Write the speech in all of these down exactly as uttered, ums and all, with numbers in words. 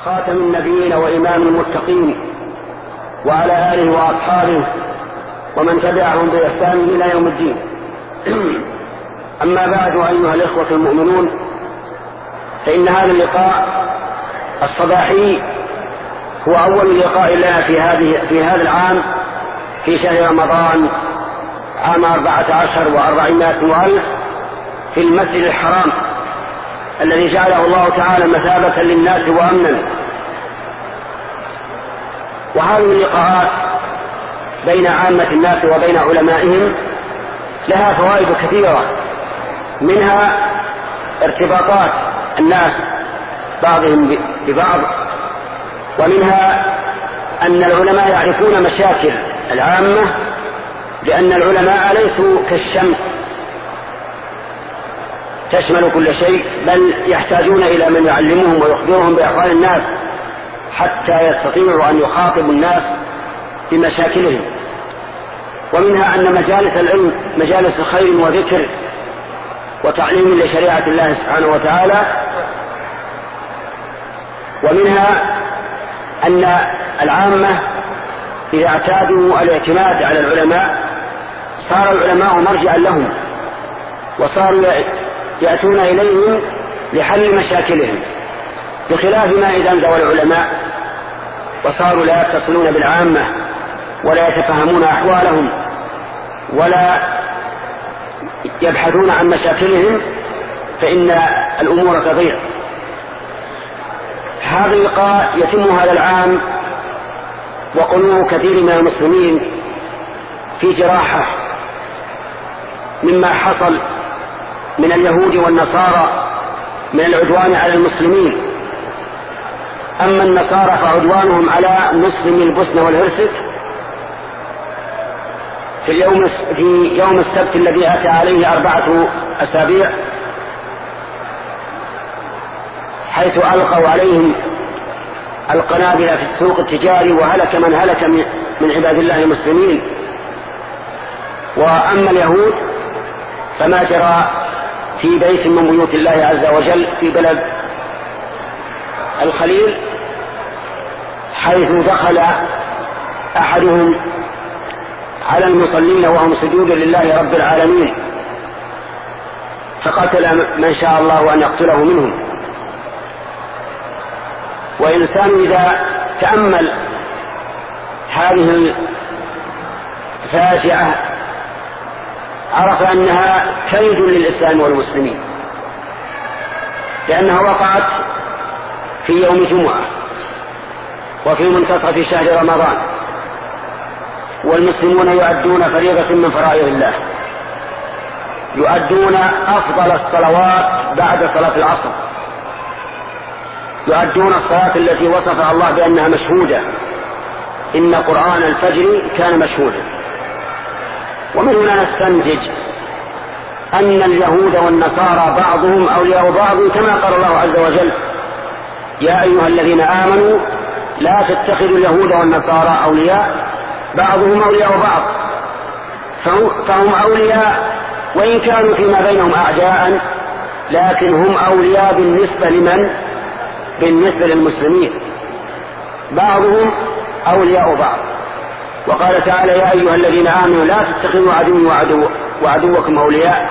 خاتم النبيين وإمام المتقين وعلى آله وأصحابه ومن تبعهم بإحسان إلى يوم الدين. أما بعد، أيها الإخوة المؤمنون، فإن هذا اللقاء الصباحي هو أول لقاء لنا في هذه في هذا العام في شهر رمضان عام أربعة عشر وأربعمائة وألف في المسجد الحرام الذي جعله الله تعالى مثابة للناس وأمنا. وهذه اللقاءات بين عامة الناس وبين علمائهم لها فوائد كثيرة، منها ارتباطات الناس بعضهم ببعض، ومنها أن العلماء يعرفون مشاكل العامة، لأن العلماء ليسوا كالشمس تشمل كل شيء، بل يحتاجون إلى من يعلمهم ويخبرهم بأحوال الناس حتى يستطيعوا أن يخاطبوا الناس بمشاكلهم. ومنها أن مجالس العلم مجالس خير وذكر وتعليم لشريعة الله سبحانه وتعالى. ومنها أن العامة إذا اعتادوا الاعتماد على العلماء صار العلماء مرجعا لهم، وصاروا يأتون إليهم لحل مشاكلهم، بخلاف ما إذا انزوى العلماء وصاروا لا يتصلون بالعامة ولا يتفهمون أحوالهم ولا يبحثون عن مشاكلهم، فإن الأمور تضيع. هذا اللقاء يتم هذا العام وقلوب كثير من المسلمين في جراحة مما حصل من اليهود والنصارى من العدوان على المسلمين. أما النصارى فعدوانهم على مسلمي البوسنة والهرسك في اليوم في يوم السبت الذي أتى عليه أربعة أسابيع، حيث ألقوا عليهم القنابل في السوق التجاري وهلك من هلك من عباد الله المسلمين. وأما اليهود فما جرى في بيت من بيوت الله عز وجل في بلد الخليل، حيث دخل أحدهم على المصلين وهم سجود لله رب العالمين، فقتل من شاء الله أن يقتله منهم. وإنسان إذا تأمل هذه الفاجعة عرف أنها كيد للإسلام والمسلمين، لأنها وقعت في يوم جمعة وفي منتصف شهر رمضان، والمسلمون يؤدون فريضة من فرائض الله، يؤدون أفضل الصلوات بعد صلاة العصر، يؤدون الصلاة التي وصفها الله بأنها مشهودة، إن قرآن الفجر كان مشهودا. ومن هنا نستنتج أن اليهود والنصارى بعضهم أولياء بعض، كما قال الله عز وجل: يا أيها الذين آمنوا لا تتخذوا اليهود والنصارى أولياء بعضهم أولياء بعض. فهم أولياء وإن كانوا فيما بينهم أعداء، لكن هم أولياء بالنسبة لمن؟ بالنسبة للمسلمين، بعضهم أولياء بعض. وقال تعالى: يا أيها الذين آمنوا لا تتخذوا عدوي وعدو وعدوكم أولياء.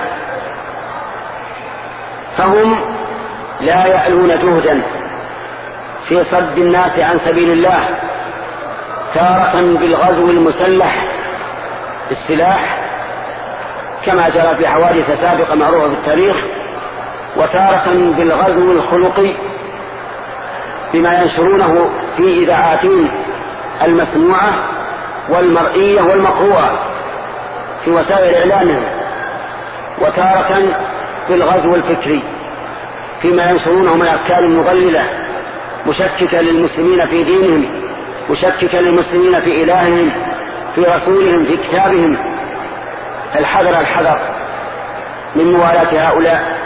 فهم لا يألون جهدا في صد الناس عن سبيل الله، تارة بالغزو المسلح بالسلاح كما جرى في حوادث سابقة معروفة في التاريخ، وتارة بالغزو الخلقي بما ينشرونه في إذاعاتهم المسموعة والمرئية والمقروءة في وسائل إعلامهم، وتارة بالغزو الفكري فيما ينشرونه من أفكار مضللة مشككة للمسلمين في دينهم، مشككة للمسلمين في إلههم، في رسولهم، في كتابهم. فالحذر الحذر من موالاة هؤلاء،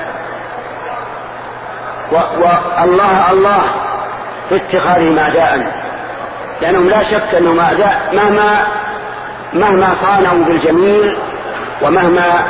والله الله في اتخاذهم أعداء، لأنهم لا شك أنهم أعداء مهما مهما صانعوا بالجميل ومهما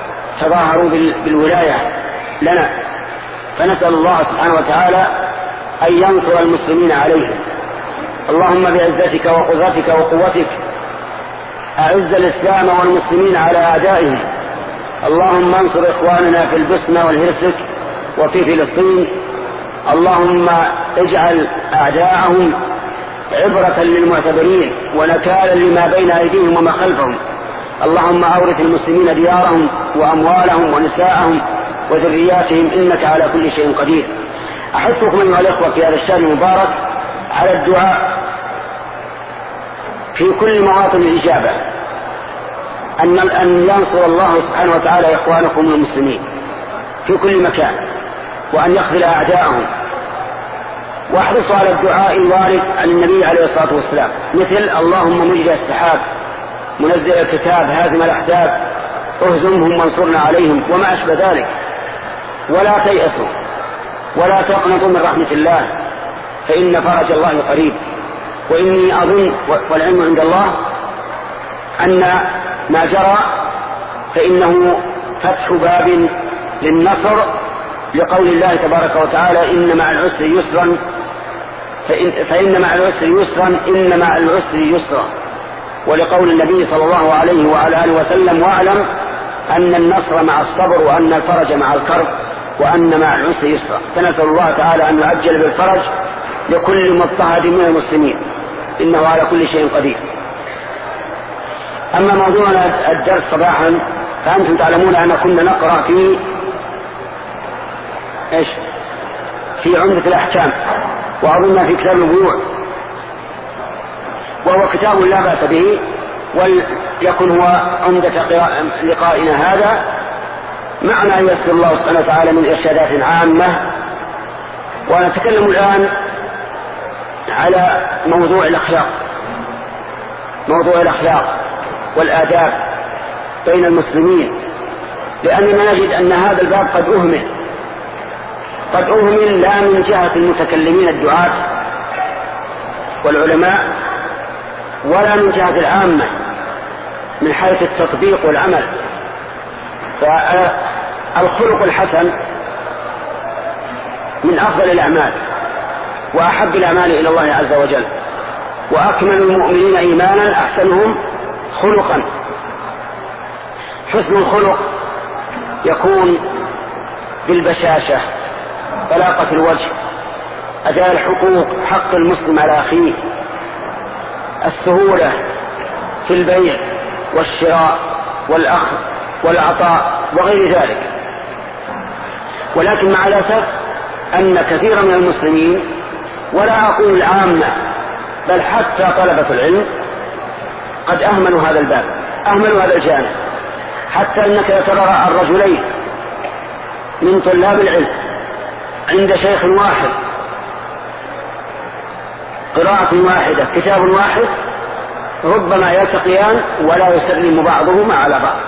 تظاهروا بالولاية لنا. فنسأل الله سبحانه وتعالى أن ينصر المسلمين عليهم. اللهم بعزتك وقدرتك وقوتك أعز الإسلام والمسلمين على أعدائهم. اللهم انصر إخواننا في البوسنة والهرسك وفي فلسطين. اللهم اجعل أعداءهم عبرة للمعتبرين ونكالا لما بين أيديهم وما خلفهم. اللهم أورث المسلمين ديارهم وأموالهم ونساءهم وذرياتهم إنك على كل شيء قدير. أحثكم أيها الأخوة في هذا الشهر المبارك على الدعاء في كل مواطن الإجابة أن أن ينصر الله سبحانه وتعالى إخوانكم المسلمين في كل مكان وأن يخذل أعداءهم. واحرصوا على الدعاء الوارد عن النبي عليه الصلاة والسلام مثل اللهم مجري السحاب منزل الكتاب هازم الأحزاب اهزمهم وانصرنا عليهم وما أشبه ذلك. ولا تيأسوا ولا تقنطوا من رحمة الله فإن فرج الله قريب. وإني أظن والعلم عند الله أن ما جرى فإنه فتح باب للنصر لقول الله تبارك وتعالى إن مع العسر يسرا فإن, فإن مع العسر يسرا إن مع العسر يسرا. ولقول النبي صلى الله عليه وعلى آله وسلم واعلم أن النصر مع الصبر وأن الفرج مع الكرب وأن مع العسر يسرا. فنسأل الله تعالى أن يعجل بالفرج لكل مضطهد من المسلمين إنه على كل شيء قدير. أما موضوعنا الدرس صباحا فأنتم تعلمون أن كنا نقرأ في إيش في عمدة الأحكام وأظن في كتاب البيوع وهو كتاب لا بأس به وليكن هو عمدة لقائنا هذا مع ما يسر الله سبحانه وتعالى من إرشادات عامة. ونتكلم الآن على موضوع الأخلاق موضوع الأخلاق والآداب بين المسلمين لأننا نجد أن هذا الباب قد أهمل قد أهمل لا من جهة المتكلمين الدعاة والعلماء ولا من جهة العامة من حيث التطبيق والعمل. فالخلق الحسن من أفضل الأعمال وأحب الأعمال إلى الله عز وجل. وأكمل المؤمنين إيمانا أحسنهم خلقا. حسن الخلق يكون بالبشاشة طلاقة الوجه أداء الحقوق حق المسلم على أخيه السهولة في البيع والشراء والأخذ والعطاء وغير ذلك. ولكن مع الأسف أن كثيرا من المسلمين ولا أقول العامة بل حتى طلبة العلم قد أهملوا هذا الباب أهملوا هذا الجانب حتى أنك ترى الرجلين من طلاب العلم عند شيخ واحد قراءة واحدة كتاب واحد ربما يلتقيان ولا يسلم بعضهما على بعض.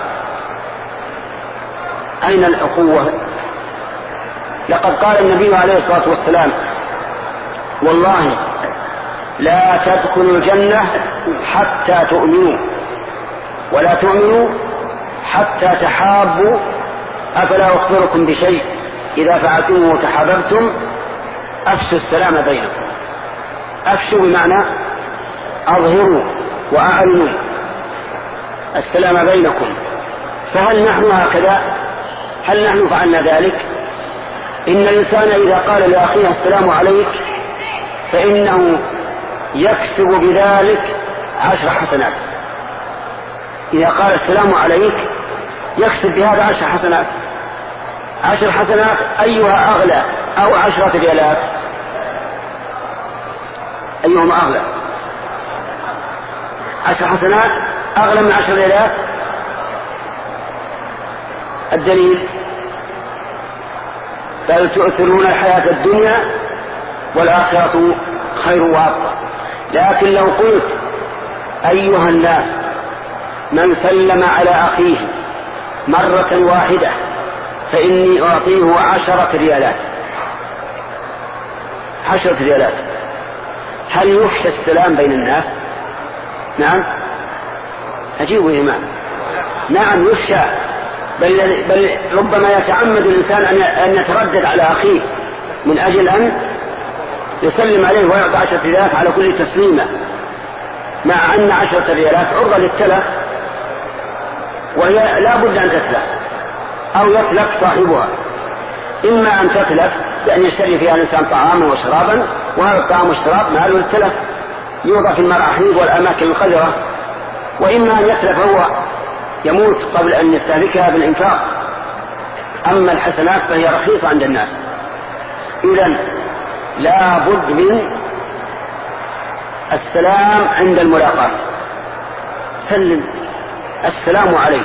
أين الأخوة؟ لقد قال النبي عليه الصلاة والسلام والله لا تدخلوا الجنة حتى تؤمنوا ولا تؤمنوا حتى تحابوا أفلا أخبركم بشيء إذا فعلتموه تحاببتم أفشوا السلام بينكم. أفشوا بمعنى أظهروا وأعلنوا السلام بينكم. فهل نحن هكذا؟ هل نحن فعلنا ذلك؟ إن الإنسان إذا قال لأخيه السلام عليك فإنه يكسب بذلك عشر حسنات. إذا قال السلام عليك يكسب بهذا عشر حسنات. عشر حسنات أيها أغلى أو عشرة ريالات؟ أيهما أغلى؟ عشر حسنات أغلى من عشر ريالات. الدليل بل تؤثرون الحياة الدنيا والآخرة خير وأبقى. لكن لو قلت أيها الناس من سلم على أخيه مرة واحدة فإني أعطيه عشرة ريالات عشرة ريالات هل يفشى السلام بين الناس؟ نعم أجيبوا يا إمام. نعم يفشى بل, بل ربما يتعمد الإنسان أن يتردد على أخيه من أجل أن يسلم عليه ويعطى عشرة ريالات على كل تسليمة، مع أن عشرة ريالات عرضة للتلف، وهي لا بد أن تتلف أو يتلف صاحبها، إما أن تتلف بأن يشتري فيها الإنسان طعاما وشرابا، وهذا الطعام والشراب ماله للتلف يوضع في المراحيض والأماكن القذرة، وإما أن يتلف هو يموت قبل أن يستهلكها بالإنفاق. أما الحسنات فهي رخيصة عند الناس. إذن لا بد من السلام عند الملاقاة، سلم السلام عليك.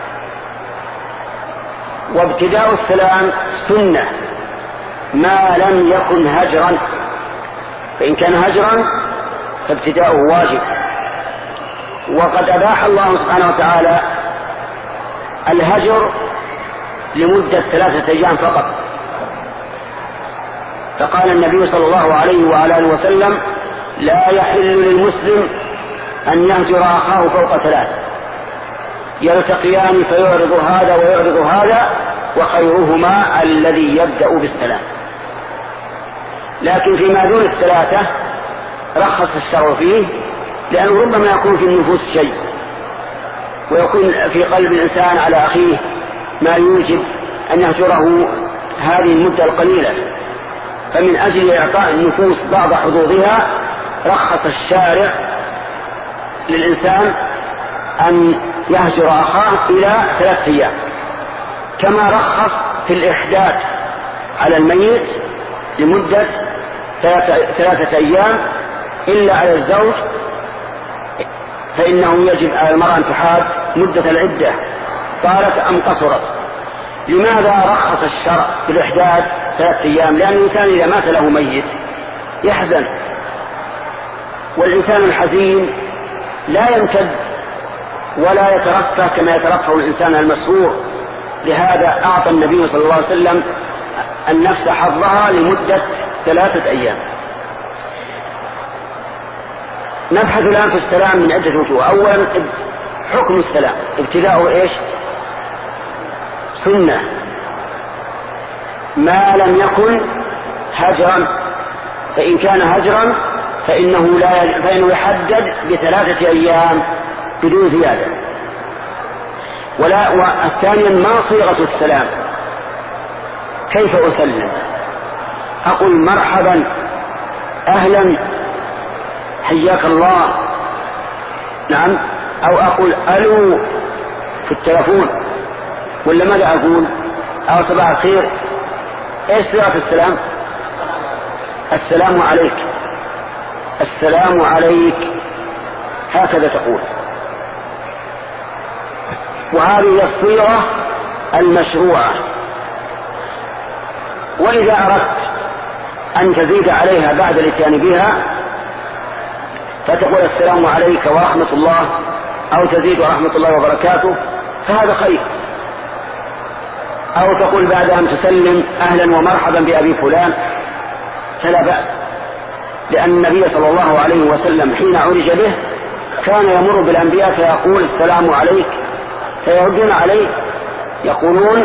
وابتداء السلام سنة ما لم يكن هجرا، فإن كان هجرا فابتداؤه واجب. وقد أباح الله سبحانه وتعالى الهجر لمدة ثلاثة أيام فقط، فقال النبي صلى الله عليه وعلى آله وسلم: لا يحل للمسلم أن يهجر أخاه فوق ثلاث، يلتقيان فيعرض هذا ويعرض هذا، وخيرهما الذي يبدأ بالسلام. لكن فيما دون الثلاثة رخص الشرع فيه، لأنه ربما يكون في النفوس شيء، ويكون في قلب الإنسان على أخيه ما يوجب أن يهجره هذه المدة القليلة، فمن أجل إعطاء النفوس بعض حظوظها رخص الشارع للإنسان أن يهجر أخاه إلى ثلاثة أيام، كما رخص في الإحداث على الميت لمدة ثلاثة أيام إلا على الزوج، فإنه يجب على المرأة أن تحاد مدة العدة طالت أم قصرت. لماذا رخص الشرع في الإحداث ثلاثة أيام؟ لأن الإنسان إذا مات له ميت يحزن، والإنسان الحزين لا يمتد ولا يترفه كما يترفه الإنسان المسرور. لهذا أعطى النبي صلى الله عليه وسلم النفس حظها لمدة ثلاثة أيام. نبحث الآن في السلام من عدة وجوه. أولا حكم السلام، ابتداؤه إيش؟ سنة ما لم يكن هجرا، فإن كان هجرا فإنه, لا فإنه يحدد بثلاثة أيام بدون زيادة. ولا والثانيا ما صيغة السلام، كيف أسلم؟ أقول مرحبا أهلا حياك الله، نعم، أو أقول ألو في التلفون، ولا ماذا أقول؟ أو صباح الخير. إيش صيغة السلام؟ السلام عليك، السلام عليك، هكذا تقول. وهذه الصيغة المشروعة. وإذا أردت أن تزيد عليها بعد الاتيان بها فتقول السلام عليك ورحمة الله، أو تزيد ورحمة الله وبركاته، فهذا خير. أو تقول بعد أن تسلم أهلا ومرحبا بأبي فلان، فلا بأس، لأن النبي صلى الله عليه وسلم حين عرج به كان يمر بالأنبياء فيقول السلام عليك، فيردون عليه يقولون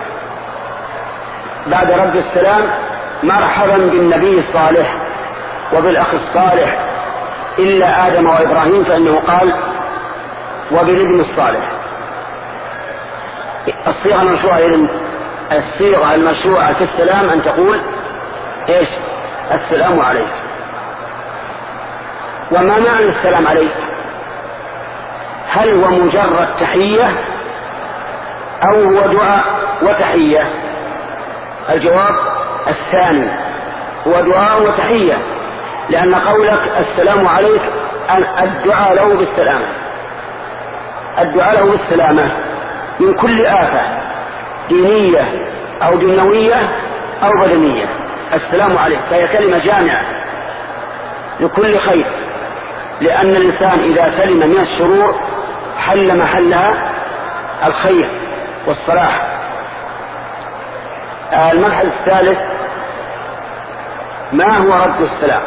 بعد رد السلام مرحبا بالنبي الصالح وبالأخ الصالح، إلا آدم وإبراهيم فإنه قال وبالابن الصالح. الصيغة المشروعة الصيغة المشروعة في السلام أن تقول إيش؟ السلام عليك. وما معنى السلام عليك؟ هل هو مجرد تحية أو هو دعاء وتحية؟ الجواب الثاني، هو دعاء وتحية، لأن قولك السلام عليك الدعاء له بالسلامة، الدعاء له بالسلامة من كل آفة دينية أو دنيوية أو بدنية. السلام عليك فهي كلمة جامعة لكل خير، لأن الإنسان إذا سلم من الشرور حل محلها الخير والصلاح. المبحث الثالث ما هو رد السلام؟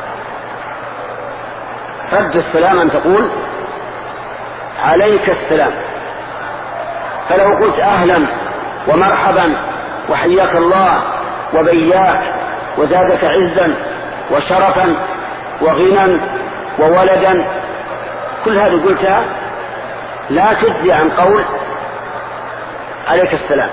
رد السلام أن تقول عليك السلام. فلو قلت أهلا ومرحبا وحياك الله وبياك وزادك عزا وشرفا وغنى وولدا، كل هذه قلتها لا تجزي عن قول عليك السلام.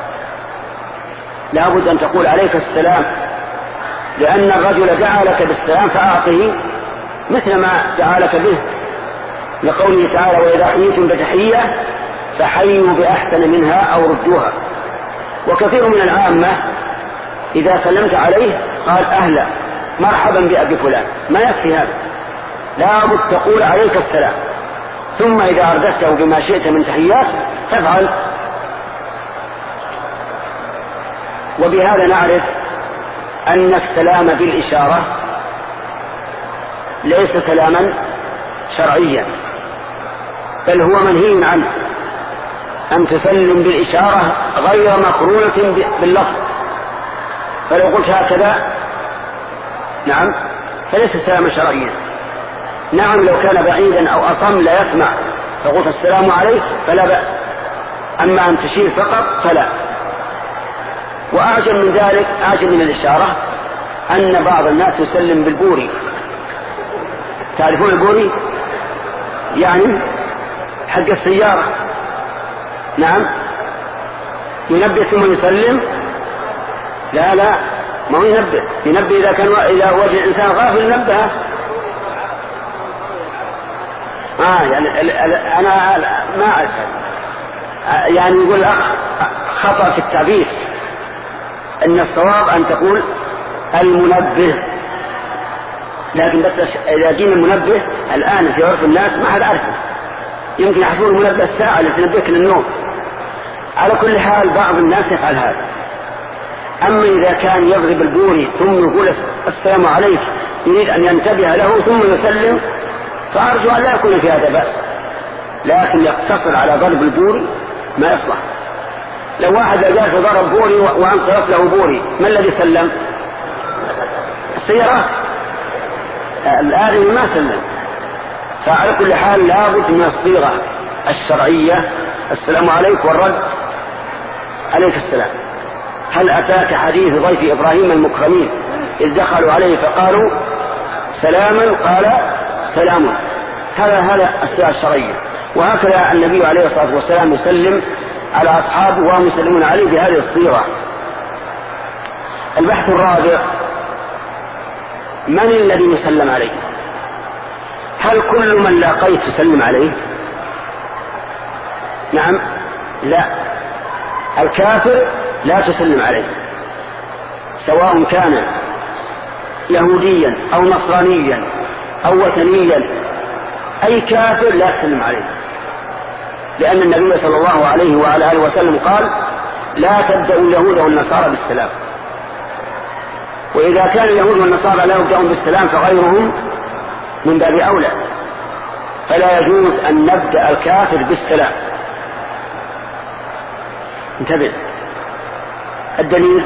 لا بد أن تقول عليك السلام، لأن الرجل دعا لك بالسلام فأعطه مثل ما دعا لك به، لقوله تعالى وإذا حييتم بتحية فحيوا بأحسن منها أو ردوها. وكثير من العامة إذا سلمت عليه قال أهلا مرحبا بأبي فلان، ما يكفي هذا، لا بد تقول عليك السلام، ثم إذا أردفته بما شئت من تحيات تفعل. وبهذا نعرف أن السلام بالإشارة ليس كلاما شرعيا، بل هو منهي عنه، أن تسلم بالإشارة غير مقرونة باللفظ. فلو قلت هكذا نعم فليس سلاما شرعيا. نعم لو كان بعيدا أو أصم لا يسمع فقلت السلام عليك فلا بأس، أما أن تشير فقط فلا. وأعجب من ذلك، أعجب من الإشارة، أن بعض الناس يسلم بالبوري. تعرفون البوري؟ يعني حق السيارة. نعم ينبه ثم يسلم. لا لا ما هو ينبه، ينبه إذا كان إذا وجد الإنسان غافل نبهه. آه يعني أنا ما أعرف، يعني يقول الأخ خطأ في التعبير، أن الصواب أن تقول المنبه، لكن بس إذا جينا المنبه الآن في عرف الناس ما حد عارفه، يمكن يحسبون المنبه الساعة التي تنبهك للنوم. على كل حال بعض الناس يفعل هذا. أما إذا كان يضرب البوري ثم يقول السلام عليك يريد أن ينتبه له ثم يسلم، فأرجو أن لا يكون في هذا بأس، لكن يقتصر على ضرب البوري ما يصلح. لو واحد جالس ضرب بوري وانصرف له بوري، ما الذي سلم؟ السيارات. الآدمي ما سلم. فعلى كل حال لابد من الصيغة الشرعية، السلام عليك والرد عليك السلام. هل أتاك حديث ضيف إبراهيم المكرمين إذ دخلوا عليه فقالوا سلاما قال سلام؟ هذا هذا الصيغة الشرعية. وهكذا النبي عليه الصلاة والسلام يسلم على أصحابه وهم يسلمون عليه بهذه الصيغة. البحث الرابع: من الذي يسلم عليه؟ هل كل من لاقيت تسلم عليه؟ نعم لا، الكافر لا تسلم عليه، سواء كان يهوديا أو نصرانيا أو وثنيا، أي كافر لا تسلم عليه، لأن النبي صلى الله عليه وعلى آله وسلم قال لا تبدأوا اليهود والنصارى بالسلام. وإذا كان اليهود والنصارى لا يبدأون بالسلام فغيرهم من باب أولى، فلا يجوز أن نبدأ الكافر بالسلام. انتبه. الدليل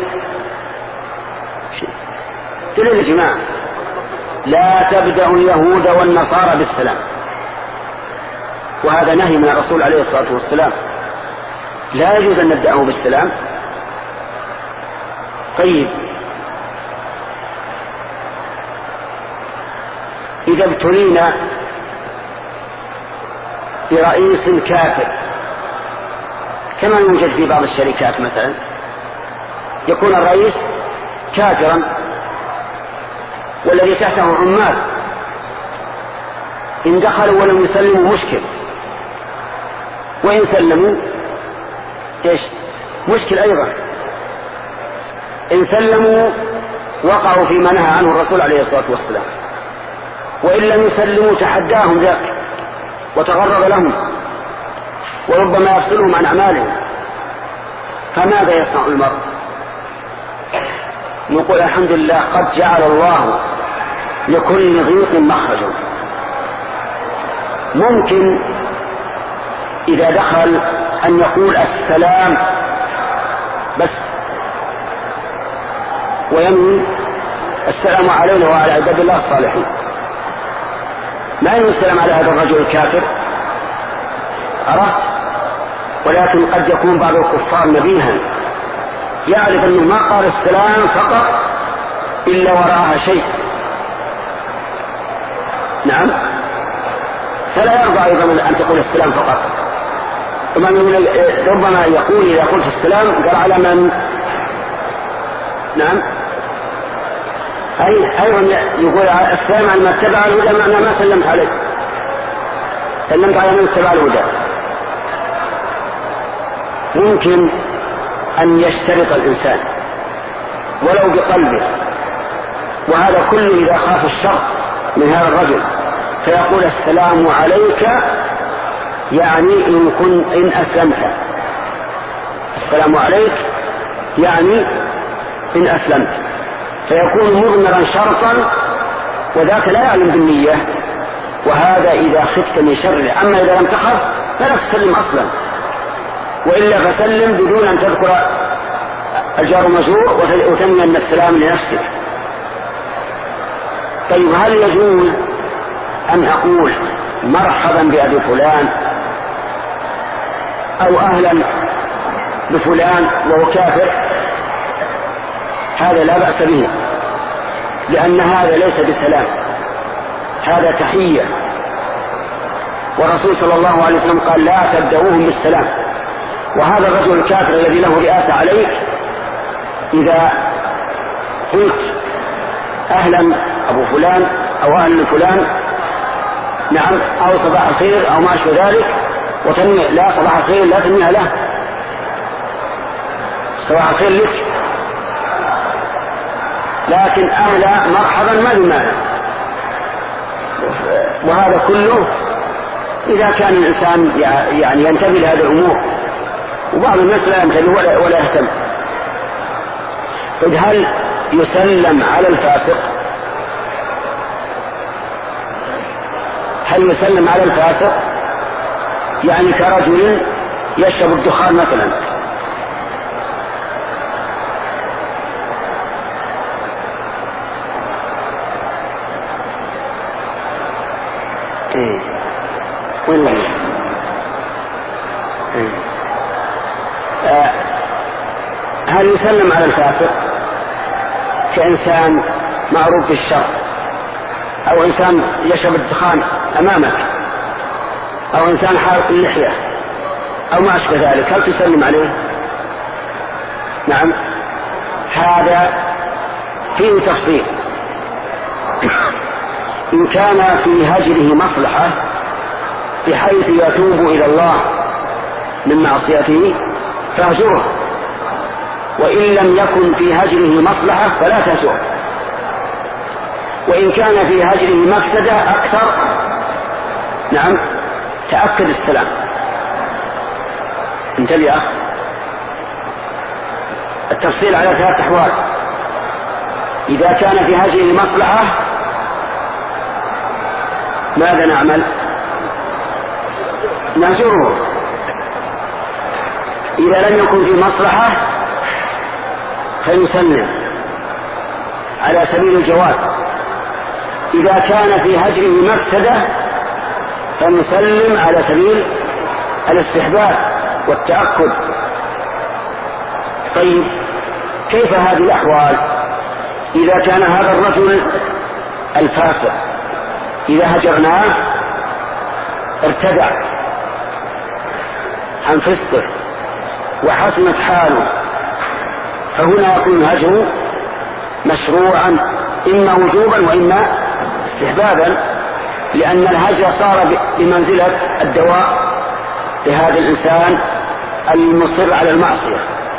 دليل يا جماعة: لا تبدأ اليهود والنصارى بالسلام، وهذا نهي من الرسول عليه الصلاة والسلام، لا يجوز أن نبدأه بالسلام. طيب إذا ابتلينا برئيس كافر، كما يوجد في بعض الشركات مثلا، يكون الرئيس كافرا والذي تحته عمال، إن دخلوا ولم يسلموا مشكل، وإن سلموا إيش مشكل أيضا. إن سلموا وقعوا فيما نهى عنه الرسول عليه الصلاة والسلام، وإن لم يسلموا تحداهم ذاك وتغرب لهم وربما يفصلهم عن أعمالهم. فماذا يصنع المرء؟ نقول الحمد لله قد جعل الله لكل ضيق مخرجا. ممكن إذا دخل أن يقول السلام بس، وينوي السلام علينا وعلى عباد الله الصالحين، ما ينوي السلام على هذا الرجل الكافر، عرفت؟ ولكن قد يكون بعض الكفار نبيها يعرف أنه ما قال السلام فقط إلا وراءها شيء، نعم، فلا يرضى أيضا أن تقول السلام فقط. ربما يقول إذا قلت السلام قال على من. نعم، أي أيضا يقول السلام على من اتبع الهدى، معنى ما سلمت عليه، سلمت على من اتبع الهدى. ممكن أن يشترط الإنسان ولو بقلبه، وهذا كله إذا خاف الشر من هذا الرجل، فيقول السلام عليك يعني إن, كن إن أسلمت، السلام عليك يعني إن أسلمت، فيكون مضمرا شرطا وذاك لا يعلم بالنية، وهذا إذا خفت من شره. أما إذا لم تخف فلا تسلم أصلا، وإلا فسلم بدون أن تذكر الجار مجرور وتنوي أن السلام لنفسك. طيب، هل يجوز أن أقول مرحبا بأبي فلان أو أهلا بفلان وهو كافر؟ هذا لا بأس به، لأن هذا ليس بسلام، هذا تحية، والرسول صلى الله عليه وسلم قال لا تبدأوهم بالسلام. وهذا الرجل الكافر الذي له رئاسة عليك إذا قلت أهلا أبو فلان أو أهلا فلان، نعم، أو صباح الخير أو ما أشبه ذلك، وتنمي لا صباح الخير لا تنميها له، صباح الخير لك، لكن أهلا مرحبا ما بمعنى. وهذا كله إذا كان الإنسان يعني ينتبه لهذه الأمور، وبعض الناس لا ينتبه ولا, ولا يهتم. طيب، هل يسلم على الفاسق؟ هل يسلم على الفاسق؟ يعني كرجل يشرب الدخان مثلا، ايه وين ايه آه. هل يسلم على الفاسق كإنسان معروف بالشر، أو إنسان يشرب الدخان أمامك، أو إنسان حالق اللحية أو ما أشبه ذلك، هل تسلم عليه؟ نعم، هذا فيه تفصيل. إن كان في هجره مصلحة بحيث يتوب إلى الله من معصيته فاهجره، وإن لم يكن في هجره مصلحة فلا تهجره. وإن كان في هجره مفسدة أكثر، نعم، تأكد السلام. انتبه يا أخ، التفصيل على ثلاث أحوال. إذا كان في هجره مصلحة ماذا نعمل؟ نهجره. إذا لم يكن في مصلحة فيسلم على سبيل الجواز. إذا كان في هجره مفسدة فنسلم على سبيل الاستحباب والتأكد. طيب، كيف هذه الأحوال؟ إذا كان هذا الرجل الفاسق إذا هجرناه ارتدع عن فسقه وحسنت حاله، فهنا يكون هجره مشروعا إما وجوبا وإما استحبابا، لأن الهجر صار بمنزلة الدواء لهذا الإنسان المصر على المعصية.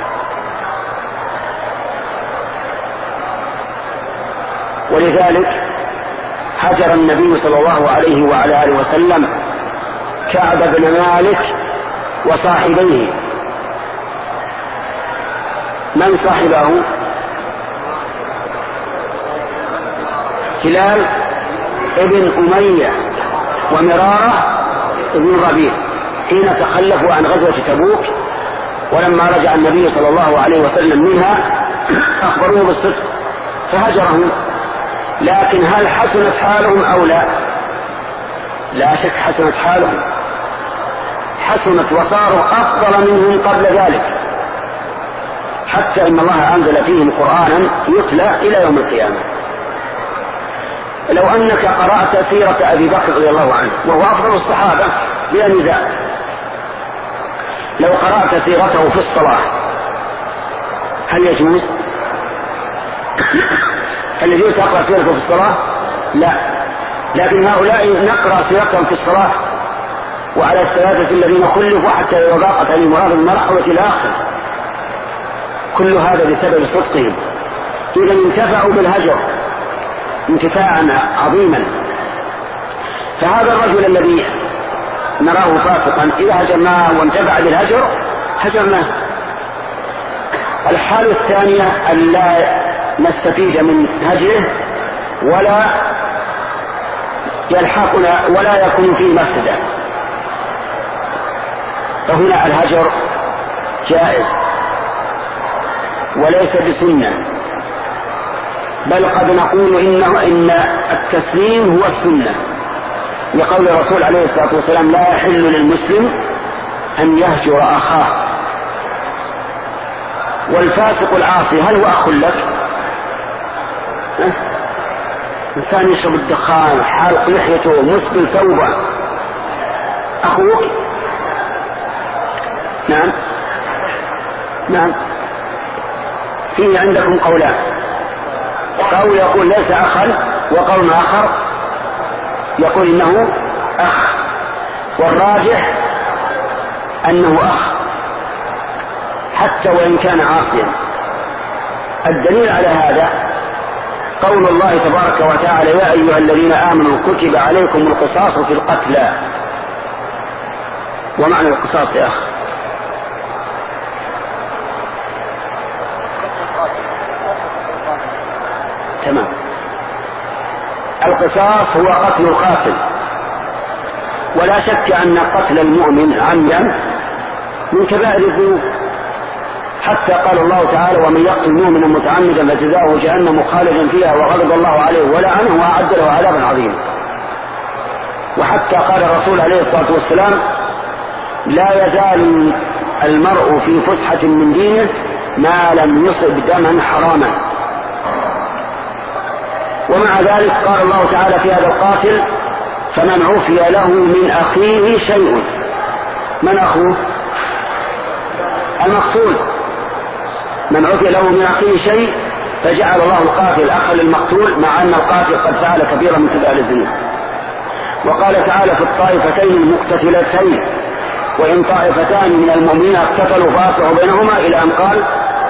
ولذلك هجر النبي صلى الله عليه وعلى آله وسلم كعب بن مالك وصاحبيه. من صاحبه؟ هلال ابن أمية ومرارة ابن ربيع، حين تخلفوا عن غزوة تبوك، ولما رجع النبي صلى الله عليه وسلم منها أخبروه بالصدق فهجرهم. لكن هل حسنت حالهم أو لا؟ لا شك حسنت حالهم، حسنت وصاروا أفضل منهم قبل ذلك، حتى إن الله أنزل فيهم قرآنا يتلى إلى يوم القيامة. لو أنك قرأت سيرة أبي بكر رضي الله عنه وهو أفضل الصحابة بلا نزاع، لو قرأت سيرته في الصلاة هل يجوز؟ هل يجوز تقرأ سيرته في الصلاة؟ لا، لكن هؤلاء نقرأ سيرتهم في الصلاة وعلى الثلاثة الذين خلفوا حتى إذا ضاقت عليهم مراد المرحلة إلى آخر. كل هذا بسبب صدقهم، إذا انتفعوا بالهجر انتفاعا عظيما. فهذا الرجل الذي نراه فاسقا إذا هجرناه وانتفع بالهجر هجرناه. الحالة الثانية أن لا نستفيد من هجره ولا يلحقنا ولا يكون فيه مفسدة، فهنا الهجر جائز وليس بسنة، بل قد نقول إنه إن التسليم هو السنة، لقول الرسول عليه الصلاة والسلام لا يحل للمسلم أن يهجر أخاه. والفاسق العاصي هل هو أخ لك؟ إنسان يشرب الدخان حالق لحيته مسبل ثوبه أخوك؟ نعم نعم. فيه عندكم قولان، قول يقول ليس أخا وقول آخر يقول إنه أخ، والراجح أنه أخ حتى وإن كان عاصيا. الدليل على هذا قول الله تبارك وتعالى يا أيها الذين آمنوا كتب عليكم القصاص في القتلى. ومعنى القصاص يا أخ؟ تمام. القصاص هو قتل القاتل، ولا شك أن قتل المؤمن عمدا من كبائر الذنوب، حتى قال الله تعالى ومن يقتل مؤمنا متعمدا فجزاؤه جهنم خالدا فيها وغضب الله عليه ولعنه وأعد له عذابا عظيما. وحتى قال الرسول عليه الصلاة والسلام لا يزال المرء في فسحة من دينه ما لم يصب دما حراما. ومع ذلك قال الله تعالى في هذا القاتل فمن عفي له من أخيه شيء. من أخوه؟ المقتول. من عفي له من أخيه شيء فجعل الله القاتل أخا للمقتول مع أن القاتل قد فعل كبيرا من كبائر الذنوب. وقال تعالى في الطائفتين المقتتلتين وإن طائفتان من المؤمنين اقتتلوا فاصلحوا بينهما إلى أن قال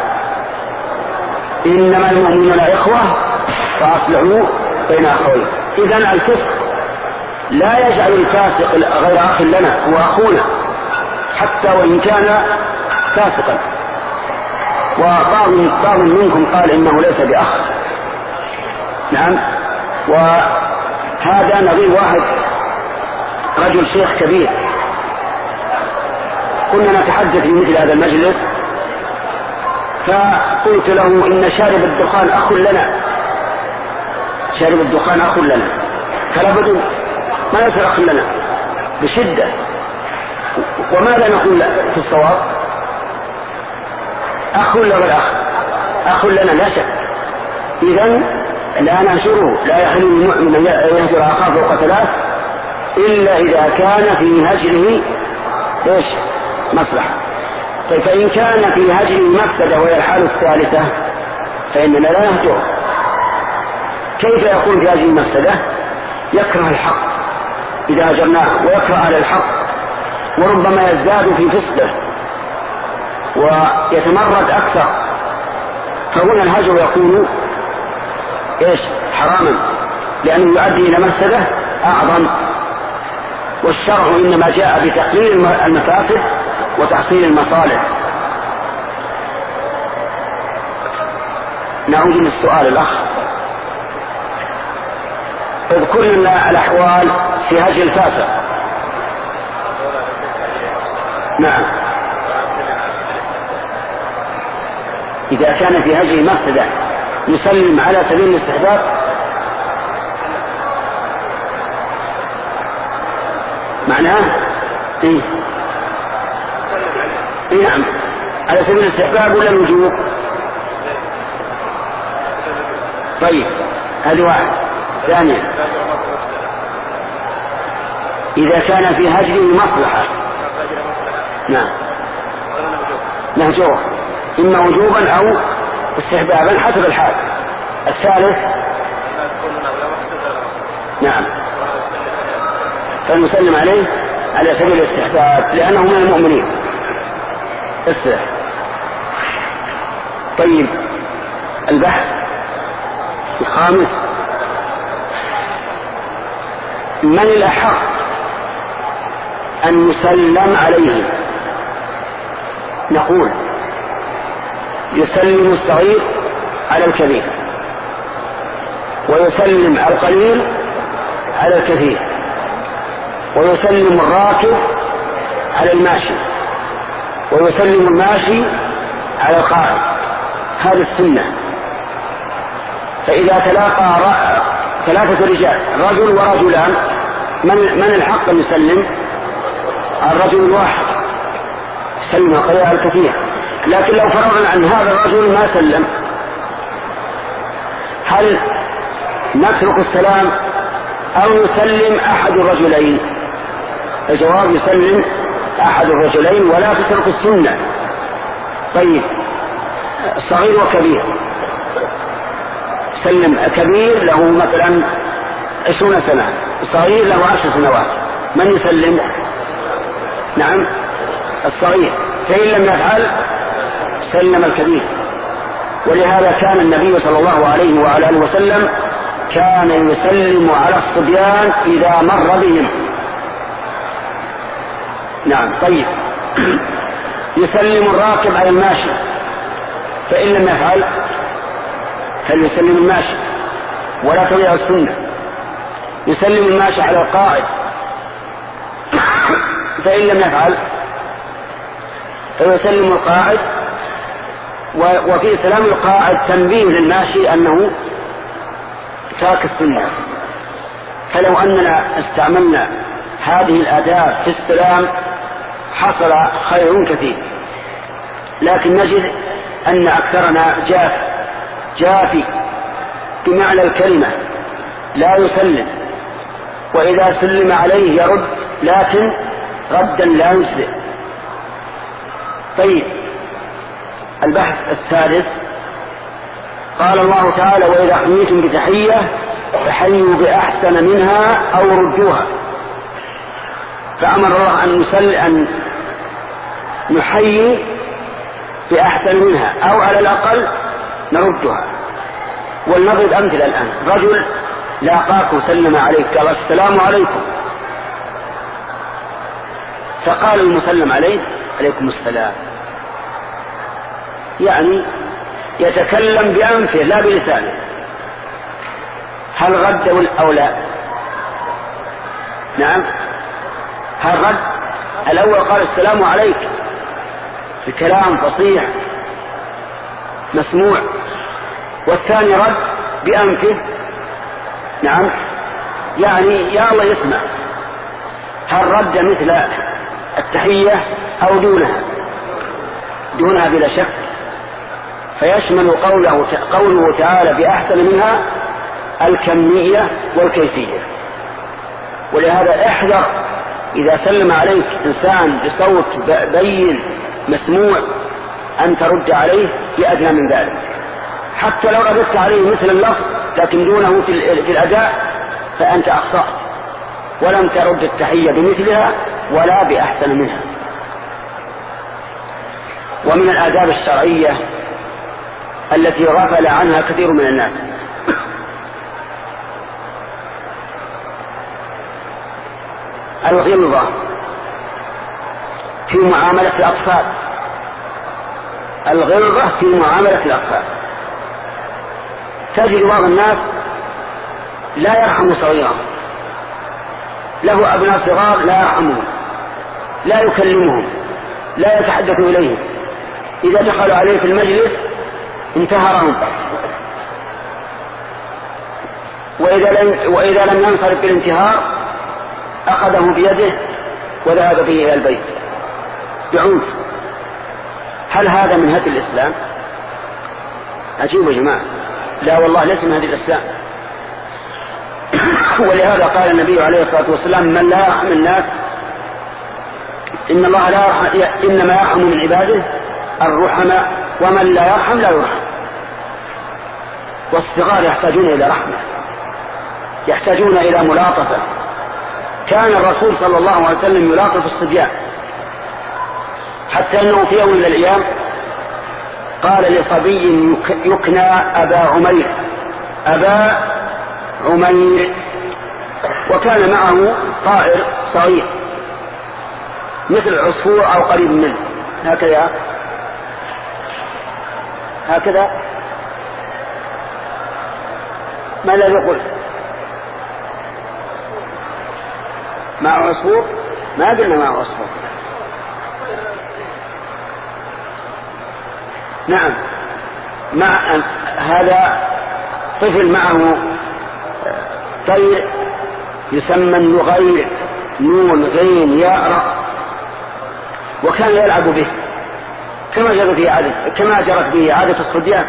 إنما المؤمنون إخوة فأصلحوا بين أخوين. إذن الفسق لا يجعل الفاسق غير أخ لنا، هو أخونا حتى وإن كان فاسقا. وبعض بعض منكم قال إنه ليس بأخ. نعم. وهذا نظير واحد رجل شيخ كبير كنا نتحدث في مثل هذا المجلس، فقلت له إن شارب الدخان أخ لنا، شارب الدخان أخ لنا، فلا بد ما يصير أخ لنا بشدة. وماذا نقول في الصواب؟ أخ ولا غير أخ؟ أخ لنا لا شك. إذن لا نهجره، لا يحل المؤمن أن يهجر أخاه فوق ثلاث إلا إذا كان في هجره إيش؟ مصلحة. طيب فإن كان في هجره مفسدة وهي الحالة الثالثة فإننا لا نهجره. كيف يكون في هذه المفسدة؟ يكره الحق إذا هجرناه ويكره على الحق وربما يزداد في فسده ويتمرد أكثر، فهنا الهجر يكون إيش؟ حراما، لأنه يؤدي إلى مفسدة أعظم. والشرع إنما جاء بتقليل المفاسد وتحصيل المصالح. نعود للسؤال الأخ، اذكر لنا الأحوال في هجر الفاسق. نعم. إذا كان في هجر مفسدة يسلم على سبيل الاستحباب. معناه إيه؟ إيه نعم، على سبيل الاستحباب ولا الوجوب؟ طيب هذه واحد. ثانيا إذا كان في هجره مصلحة نعم نهجره إما وجوبا أو استحبابا حسب الحال. الثالث نعم فنسلم عليه على سبيل الاستحباب لأنه من المؤمنين. اسرع. طيب البحث الخامس من الأحق أن يسلم عليه؟ نقول يسلم الصغير على الكبير ويسلم القليل على الكثير ويسلم الراكب على الماشي ويسلم الماشي على القائد. هذه السنة. فإذا تلاقى ثلاثة رجال رجل ورجلان من, من الحق أن يسلم؟ الرجل الواحد يسلم القليل على الكثير. لكن لو فرضنا أن هذا الرجل ما سلم هل نترك السلام أو يسلم أحد الرجلين؟ الجواب يسلم أحد الرجلين ولا تترك السنة. طيب صغير وكبير سلم كبير له مثلا عشرون سنة صغير له عشر سنوات من يسلم؟ نعم الصغير. فإن لم يفعل سلم الكبير. ولهذا كان النبي صلى الله عليه وعلى آله وسلم كان يسلم على الصبيان إذا مر بهم. نعم. طيب يسلم الراكب على الماشي فإن لم يفعل فليسلم الماشي ولا تضيع السنة. يسلم الماشي على القائد فإن لم يفعل فيسلم القائد. وفي سلام القائد تنبيه للماشي أنه ترك السنة. فلو أننا استعملنا هذه الآداب في السلام حصل خير كثير. لكن نجد أن أكثرنا جاف جافي بمعنى الكلمة لا يسلم، وإذا سلم عليه يرد لكن ردا لا يجزئ. طيب البحث السادس قال الله تعالى وإذا حييتم بتحية فحيوا بأحسن منها أو ردوها. فأمر الله أن نسل أن نحيي بأحسن منها أو على الأقل نردها. ولنضرب أمثلة الآن. رجل لاقاك وسلم عليك قال السلام عليكم، فقال المسلم عليه عليكم السلام، يعني يتكلم بأنفه لا بلسانه. هل رد أو لا؟ نعم. هل رد؟ الأول قال السلام عليك بكلام فصيح مسموع، والثاني رد بأنفه. نعم، يعني يا الله يسمع. هل رد مثل التحية أو دونها؟ دونها بلا شك. فيشمل قوله, قوله تعالى بأحسن منها الكمية والكيفية. ولهذا احذر إذا سلم عليك إنسان بصوت بين مسموع أن ترد عليه بأدنى من ذلك، حتى لو رددت عليه مثل اللفظ لكن دونه في الأداء فأنت أخطأت، ولم ترد التحية بمثلها ولا بأحسن منها. ومن الآداب الشرعية التي غفل عنها كثير من الناس الغلظة في معاملة الأطفال. الغلظة في معاملة الأطفال. تجد بعض الناس لا يرحم صغيرا، له أبناء صغار لا يرحمهم، لا يكلمهم، لا يتحدث إليهم. إذا دخلوا عليه في المجلس انتهرهم، وإذا لم, وإذا لم ينصرف بالانتهار أخذه بيده وذهب به إلى البيت بعنف. هل هذا من هدي الإسلام؟ عجيب يا جماعة. لا والله ليس من هدي الإسلام. ولهذا قال النبي عليه الصلاة والسلام: من لا يرحم الناس إن الله لا يرحم، إنما يرحم من عباده الرحماء، ومن لا يرحم لا يرحم. والصغار يحتاجون إلى رحمة، يحتاجون إلى ملاطفة. كان الرسول صلى الله عليه وسلم يلاطف الصبيان، حتى أنه في يوم من الأيام قال لصبي يكنى أبا عمير: أبا عمير. وكان معه طائر صغير مثل العصفور أو قريب منه، هكذا هكذا ما الذي يقول؟ مع عصفور؟ ما قلنا مع عصفور. نعم، مع هذا طفل معه طير يسمى النغير، نون غين ياء راء، وكان يلعب به كما جرت به عادة كما جرت به عادة الصبيان.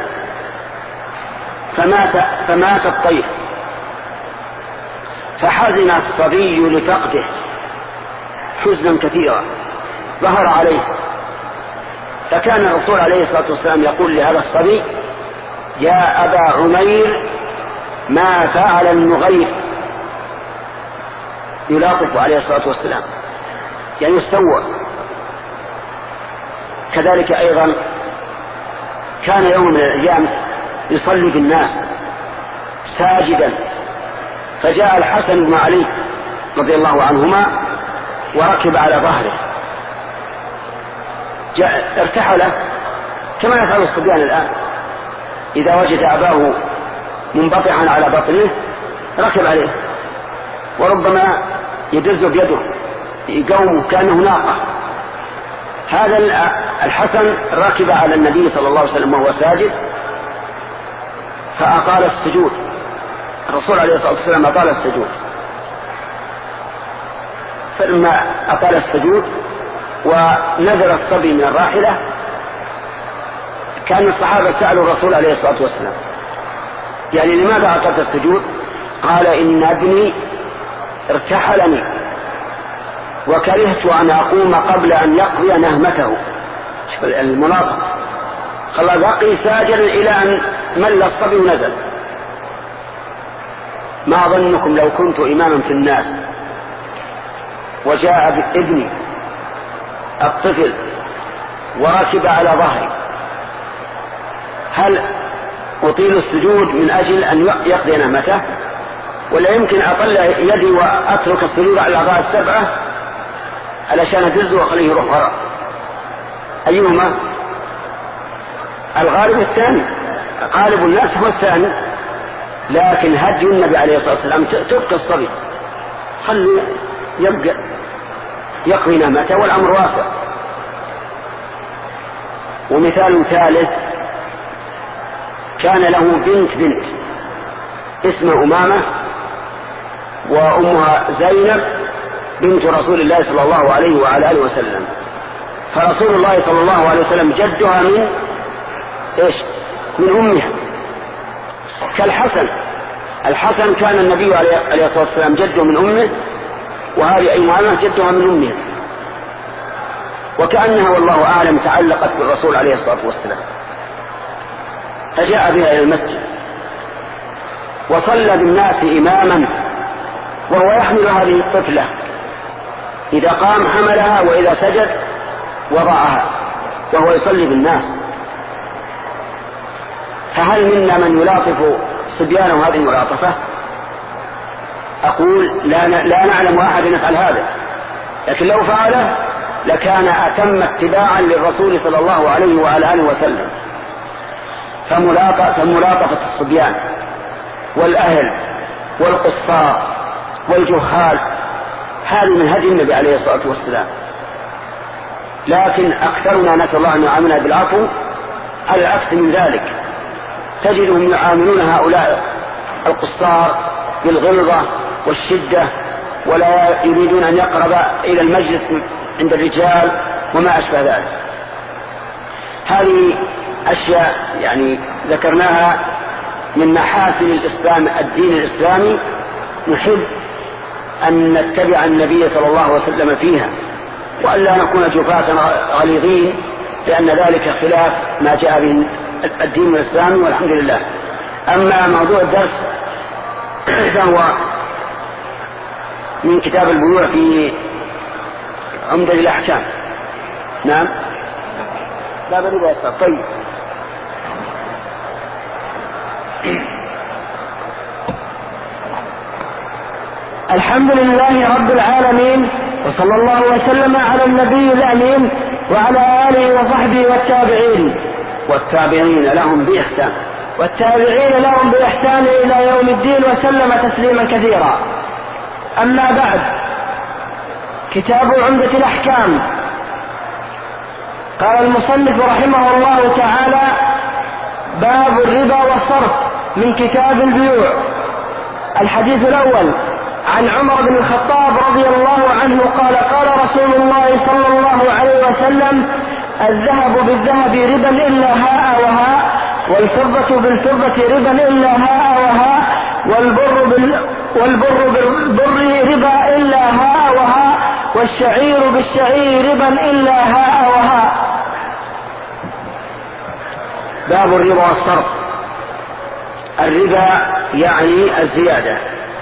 فمات فمات الطير، فحزن الصبي لفقده حزنا كثيرا ظهر عليه. فكان الرسول عليه الصلاة والسلام يقول لهذا الصبي: يا أبا عمير ما فعل النغير، يلاطف عليه الصلاة والسلام، يعني يستوى. كذلك أيضا كان يوم من الأيام يصلي بالناس ساجدا، فجاء الحسن بن علي رضي الله عنهما وركب على ظهره، جاء ارتحل كما يفعل الصبيان الآن، إذا وجد أباه منبطحا على بطنه ركب عليه، وربما يدز بيده يقوم كأنه ناقة. هذا الحسن ركب على النبي صلى الله عليه وسلم وهو ساجد فأطال السجود. الرسول عليه الصلاة والسلام أطال السجود، فلما أطال السجود ونزل الصبي من الراحلة كان الصحابة سألوا الرسول عليه الصلاة والسلام: يعني لماذا أطلت السجود؟ قال: إن ابني ارتحلني وكرهت أن أقوم قبل أن يقضي نهمته. المناطق قال: بقي ساجدا إلى أن مل الصبي ونزل. ما ظنكم لو كنت إماما في الناس وجاء ابني الطفل وركب على ظهري، هل أطيل السجود من أجل أن يقضي نهمته، ولا يمكن أطل يدي وأترك السجود على الأعضاء السبعة علشان أدز وأخليه يروح وراء؟ أيهما؟ الغالب الثاني، غالب الناس هو الثاني، لكن هدي النبي عليه الصلاة والسلام تبقى الصبي، خلي يبقى يقضي نهمته والأمر واسع. ومثال ثالث: كان له بنت بنت اسمها أمامة، وأمها زينب بنت رسول الله صلى الله عليه وعلى آله وسلم. فرسول الله صلى الله عليه وسلم جدها من إيش؟ من أمها. كالحسن، الحسن كان النبي عليه الصلاة والسلام جده من أمه، وهذه أي أمامة جدها من أمها، وكأنها والله أعلم تعلقت بالرسول عليه الصلاة والسلام. فجاء بها إلى المسجد وصلى بالناس إماما وهو يحمل هذه الطفلة، إذا قام حملها وإذا سجد وضعها وهو يصلي بالناس. فهل منا من يلاطف صبيانه هذه الملاطفة؟ أقول لا, لا نعلم أحد يفعل هذا، لكن لو فعله لكان أتم اتباعا للرسول صلى الله عليه وعلى آله وسلم. فملاطفة الصبيان والأهل والقصار والجهال هذه من هدي النبي عليه الصلاة والسلام، لكن أكثرنا نسأل الله أن يعاملنا بالعفو على العكس من ذلك. تجدهم يعاملون هؤلاء القصار بالغلظة والشدة، ولا يريدون أن يقرب إلى المجلس عند الرجال وما أشبه ذلك. هذه أشياء يعني ذكرناها من محاسن الإسلام الدين الإسلامي نحب أن نتبع النبي صلى الله عليه وسلم فيها، وأن لا نكون جفاة غليظين، لأن ذلك خلاف ما جاء به الدين الإسلامي والحمد لله. أما موضوع الدرس فهو من كتاب البيوع في عمدة الأحكام. نعم لا بد أن يستطيع. طيب الحمد لله رب العالمين، وصلى الله وسلم على النبي الأمين وعلى آله وصحبه والتابعين والتابعين لهم بإحسان والتابعين لهم بإحسان إلى يوم الدين وسلم تسليما كثيرا. أما بعد، كتاب عمدة الأحكام. قال المصنف رحمه الله تعالى: باب الربا والصرف، من كتاب البيوع. الحديث الأول عن عمر بن الخطاب رضي الله عنه قال: قال رسول الله صلى الله عليه وسلم: الذهب بالذهب ربا إلا هاء وهاء، والفضة بالفضة ربا إلا هاء وهاء، والبر بال والبر بالبر ربا إلا هاء وهاء، والشعير بالشعير ربا إلا هاء وهاء. باب الربا والصرف. الربا يعني الزيادة،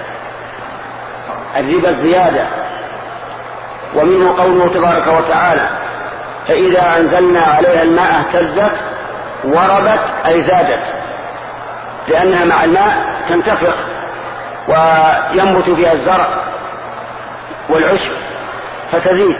الربا الزيادة، ومنه قوله تبارك وتعالى: فإذا أنزلنا عليها الماء اهتزت وربت أي زادت، لأنها مع الماء تنتفخ وينبت فيها الزرع والعشب فتزيد.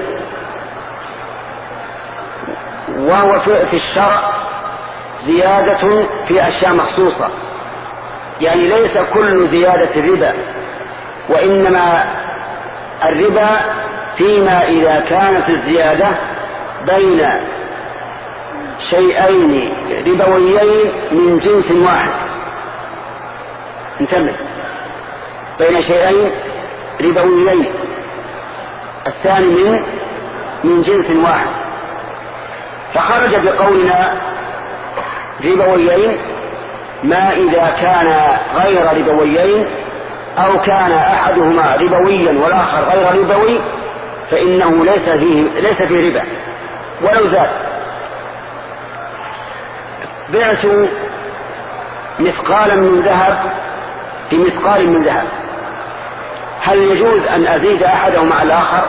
وهو في الشرع زيادة في أشياء مخصوصة، يعني ليس كل زيادة ربا، وإنما الربا فيما إذا كانت الزيادة بين شيئين ربويين من جنس واحد. انتبه، بين شيئين ربويين، الثاني من من جنس واحد. فخرج بقولنا ربويين ما إذا كان غير ربويين، أو كان أحدهما ربويا والآخر غير ربوي، فإنه ليس فيه ليس فيه ربا ولو زاد. بعت مثقالا من ذهب في مثقال من ذهب، هل يجوز أن أزيد أحدهما على الآخر؟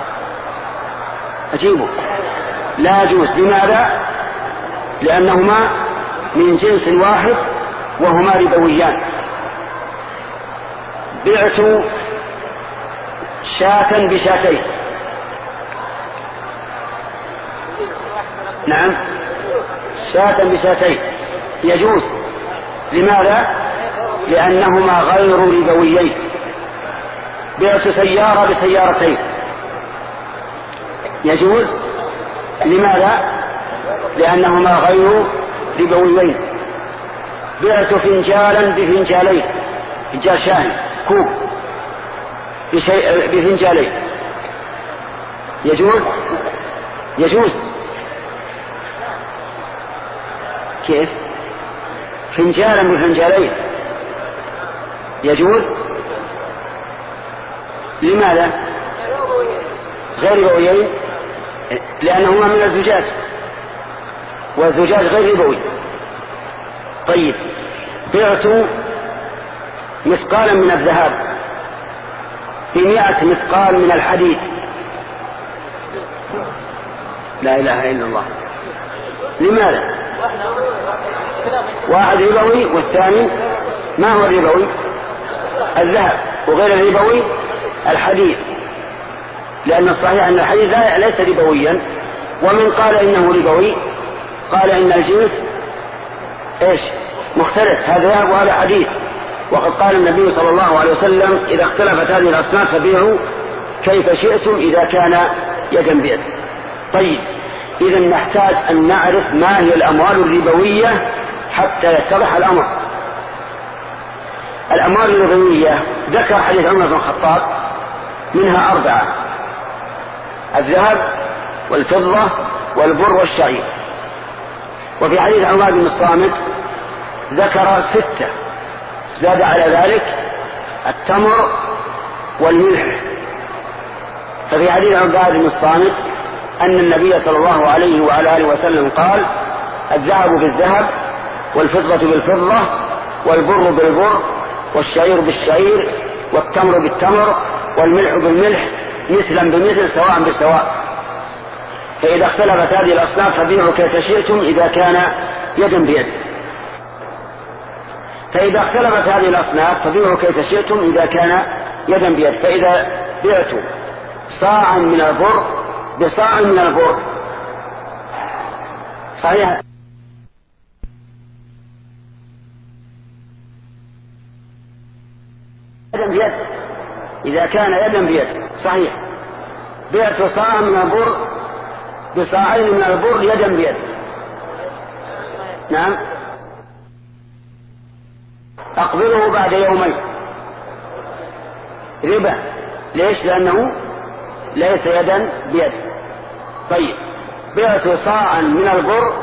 أجيبه لا يجوز. لماذا؟ لأنهما من جنس واحد وهما ربويان. بعت شاة بشاتين، نعم شاة بشاتين يجوز. لماذا؟ لأنهما غير ربويين. بعت سيارة بسيارتين يجوز. لماذا؟ لأنهما غير ربويين. بعت فنجالا بفنجالين، فنجال شاهي كوب بفنجالين يجوز. يجوز. كيف؟ فنجالا بفنجالين يجوز. لماذا؟ غير ربويين، لأنهما من الزجاج، والزجاج غير ربوي. طيب، بعت مثقالا من الذهب بمئة مثقال من الحديد. لا إله إلا الله. لماذا؟ واحد ربوي والثاني ما هو الربوي؟ الذهب، وغير الربوي الحديد، لأن الصحيح أن الحديد ليس ربويا. ومن قال إنه ربوي قال إن الجنس إيش مختلف، هذا ذهب وهذا حديد. وقد قال النبي صلى الله عليه وسلم: إذا اختلفت هذه الأصناف فبيعوا كيف شئتم إذا كان يدا بيد. طيب، إذا نحتاج أن نعرف ما هي الأموال الربوية حتى يتضح الأمر. الأموال الربوية ذكر حديث عمر بن الخطاب منها أربعة: الذهب والفضة والبر والشعير. وفي حديث عمر بن الصامت ذكر ستة، زاد على ذلك التمر والملح. ففي حديث عبادة بن الصامت أن النبي صلى الله عليه وعلى آله وسلم قال: الذهب بالذهب والفضة بالفضة والبر بالبر والشعير بالشعير والتمر بالتمر والملح بالملح مثلا بمثل سواء بسواء، فإذا اختلفت هذه الأصناف فبيعوا كيف شئتم إذا كان يدا بيد. فإذا اختلفت هذه الأصناف فبيعوا كيف شئتم إذا كان يدا بيد. فإذا بعتوا صاعا من البر بصاع من البر صحيح يدا بيد، إذا كان يدا بيد صحيح. بعت صاعا من البر بصاعين من البر يدا بيد. نعم أقبله بعد يومين ربا. ليش؟ لأنه ليس يدا بيد. طيب بعت صاعا من البر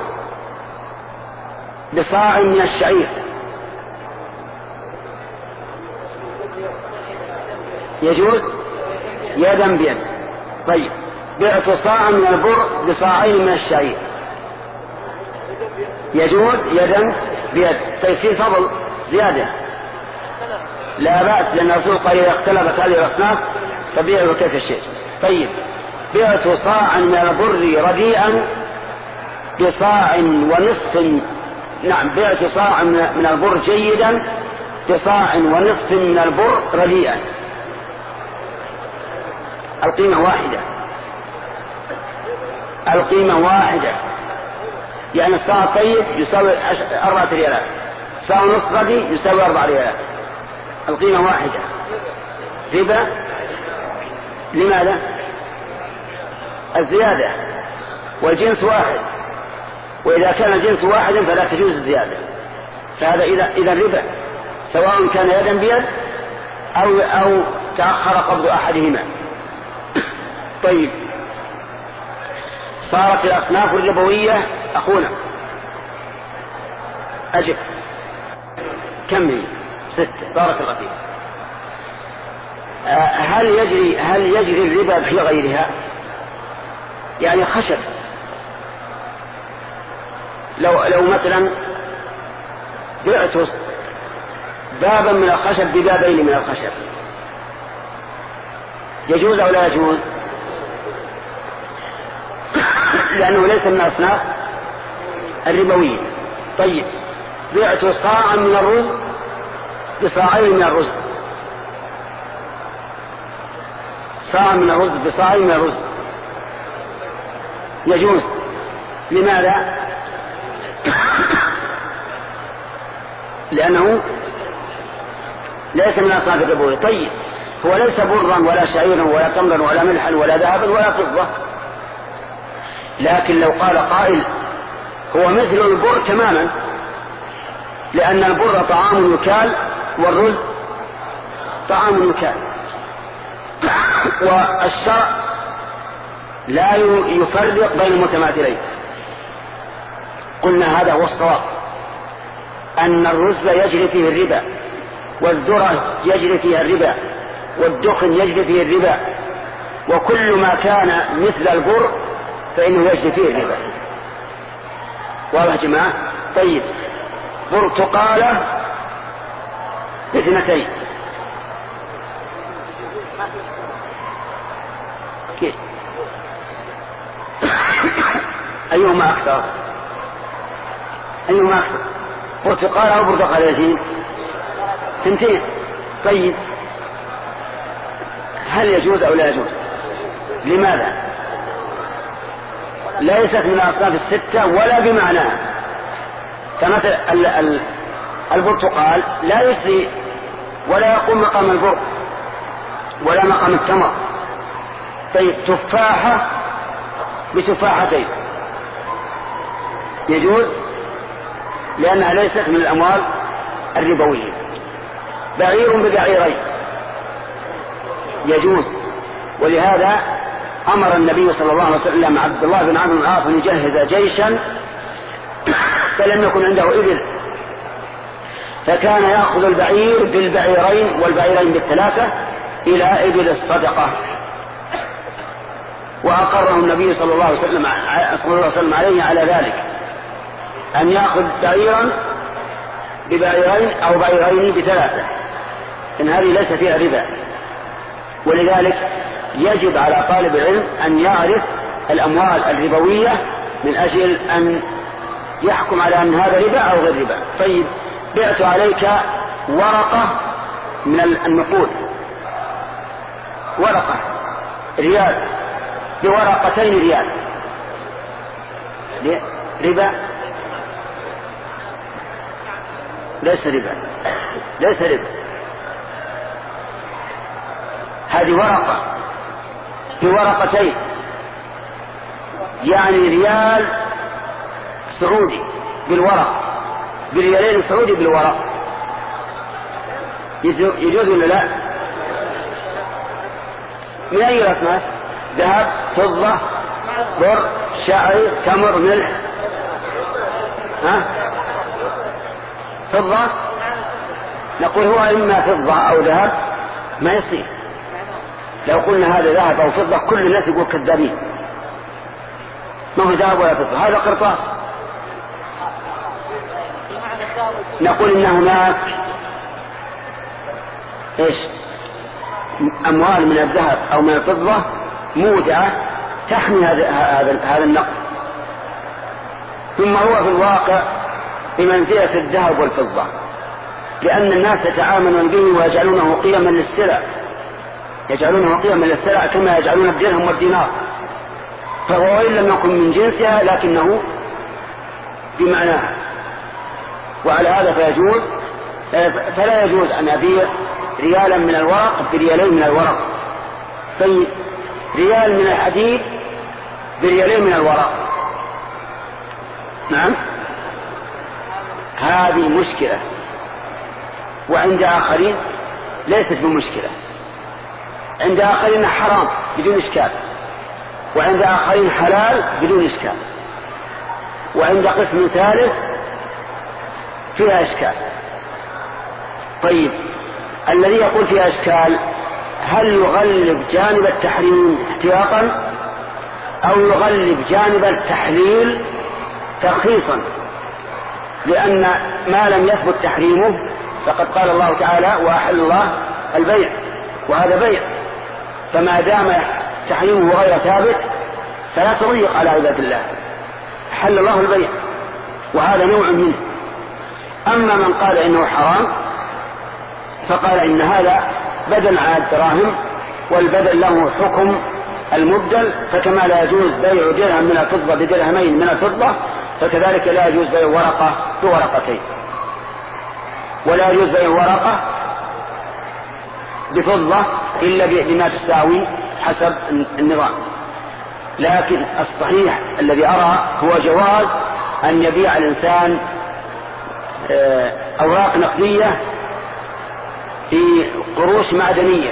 بصاع من الشعير يجوز يدا بيد. طيب بعت صاعا من البر بصاعين من الشعير يجوز يدا بيد. طيب في فضل زيادة لا بأس، لأن الرسول قال إذا اختلفت هذه الأصناف فبيعوا كيف الشيء. طيب بعت صاعا من البر رديئا بصاع ونصف. نعم بعت صاعا من البر جيدا بصاع ونصف من البر رديئا، القيمة واحدة، القيمة واحدة. يعني الصاع الطيب يساوي أربعة ريالات، صاع ونصف ردي يساوي أربع ريالات، القيمة واحدة. ربا لماذا؟ الزيادة، والجنس واحد، وإذا كان الجنس واحدا فلا تجوز الزيادة. فهذا إذا إذا الربا سواء كان يدا بيد أو أو تأخر قبض أحدهما. طيب صارت الأصناف الربوية أخونا أجب كم هي؟ ستة. بارك الله فيك. هل يجري هل يجري الربا في غيرها؟ يعني خشب، لو لو مثلا بعت بابا من الخشب ببابين من الخشب يجوز أو لا يجوز؟ لأنه ليس من أصناف الربوية. طيب بعت صاعا من الرز بصاعين من الرز، صاع من الرز بصاعين من الرز يجوز. لماذا؟ لأنه ليس من أصناف الربوية. طيب هو ليس برا ولا شعيرا ولا تمرا ولا ملحا ولا ذهبا ولا فضة، لكن لو قال قائل هو مثل البر تماما، لأن البر طعام يكال والرز طعام يكال، والشرع لا يفرق بين المتماثلين. قلنا هذا هو الصواب، أن الرز يجري فيه الربا، والذرة يجري فيها الربا، والدخن يجري فيه الربا، وكل ما كان مثل البر فإنه يجري فيه الربا. واضح يا جماعة؟ طيب برتقالة باثنتين كيف؟ أيهما أكثر؟ أيهما أكثر؟ برتقالة أو برتقالتين؟ ثنتين. طيب هل يجوز أو لا يجوز؟ لماذا؟ ليست من الأصناف الستة ولا بمعناها. فمثل البرتقال لا يسري ولا يقوم مقام البر ولا مقام التمر. طيب تفاحة بتفاحتين يجوز، لأنها ليست من الأموال الربوية. بعير ببعيرين يجوز، ولهذا أمر النبي صلى الله عليه وسلم عبد الله بن عمرو بن العاص أن يجهز جيشا، فلم يكن عنده إبل، فكان يأخذ البعير بالبعيرين والبعيرين بالثلاثة إلى إبل الصدقة. وأقره النبي صلى الله عليه وسلم, صلى الله عليه وسلم عليه على ذلك، أن يأخذ بعيرا ببعيرين أو بعيرين بثلاثة، إن هذه ليس فيها ربا. ولذلك يجب على طالب العلم أن يعرف الأموال الربوية من أجل أن يحكم على أن هذا ربا أو غير ربا. طيب، بعت عليك ورقة من النقود، ورقة ريال بورقتين ريال، ربا؟ ليس ربا، ليس ربا. هذه ورقة بورقتين، يعني ريال سعودي بالورق، بريالين سعودي بالورق، يجوز ولا لا؟ من أي رسمات؟ ذهب، فضة، بر، شعير، تمر، ملح. ها؟ فضة؟ نقول هو إما فضة أو ذهب ما يصير. لو قلنا هذا ذهب أو فضة كل الناس يقول كذابين، ما هو ذهب ولا فضة، هذا قرطاس. نقول إن هناك إيش؟ أموال من الذهب أو من الفضة مودعة تحمي هذا هذا النقد، ثم هو في الواقع بمنزلة الذهب والفضة، لأن الناس يتعاملون به ويجعلونه قيما للسلع، يجعلونه قيما للسلع كما يجعلون الدرهم والدينار، فهو إن لم يكن من جنسها لكنه بمعناها. وعلى هذا فيجوز فلا يجوز أن أبيع ريالا من الورق بريالين من الورق. طيب، ريال من الحديد بريالين من الورق، نعم، هذه مشكلة. وعند آخرين ليست بمشكلة، عند آخرين حرام بدون إشكال، وعند آخرين حلال بدون إشكال، وعند قسم ثالث فيها إشكال. طيب، الذي يقول فيها إشكال هل يغلب جانب التحريم احتياطا أو يغلب جانب التحليل ترخيصا؟ لأن ما لم يثبت تحريمه فقد قال الله تعالى وأحل الله البيع، وهذا بيع، فما دام تحريمه غير ثابت فلا تضيق على عباد الله، حل الله البيع، وهذا نوع منه. أما من قال إنه حرام فقال إن هذا بدل عن الدراهم، والبدل له حكم المبدل، فكما لا يجوز بيع درهم من الفضة بدرهمين من الفضة فكذلك لا يجوز بيع ورقة بورقتين، ولا يجوز بيع ورقة بفضة إلا بما تساوي حسب النظام. لكن الصحيح الذي أرى هو جواز أن يبيع الإنسان أوراق نقدية في قروش معدنية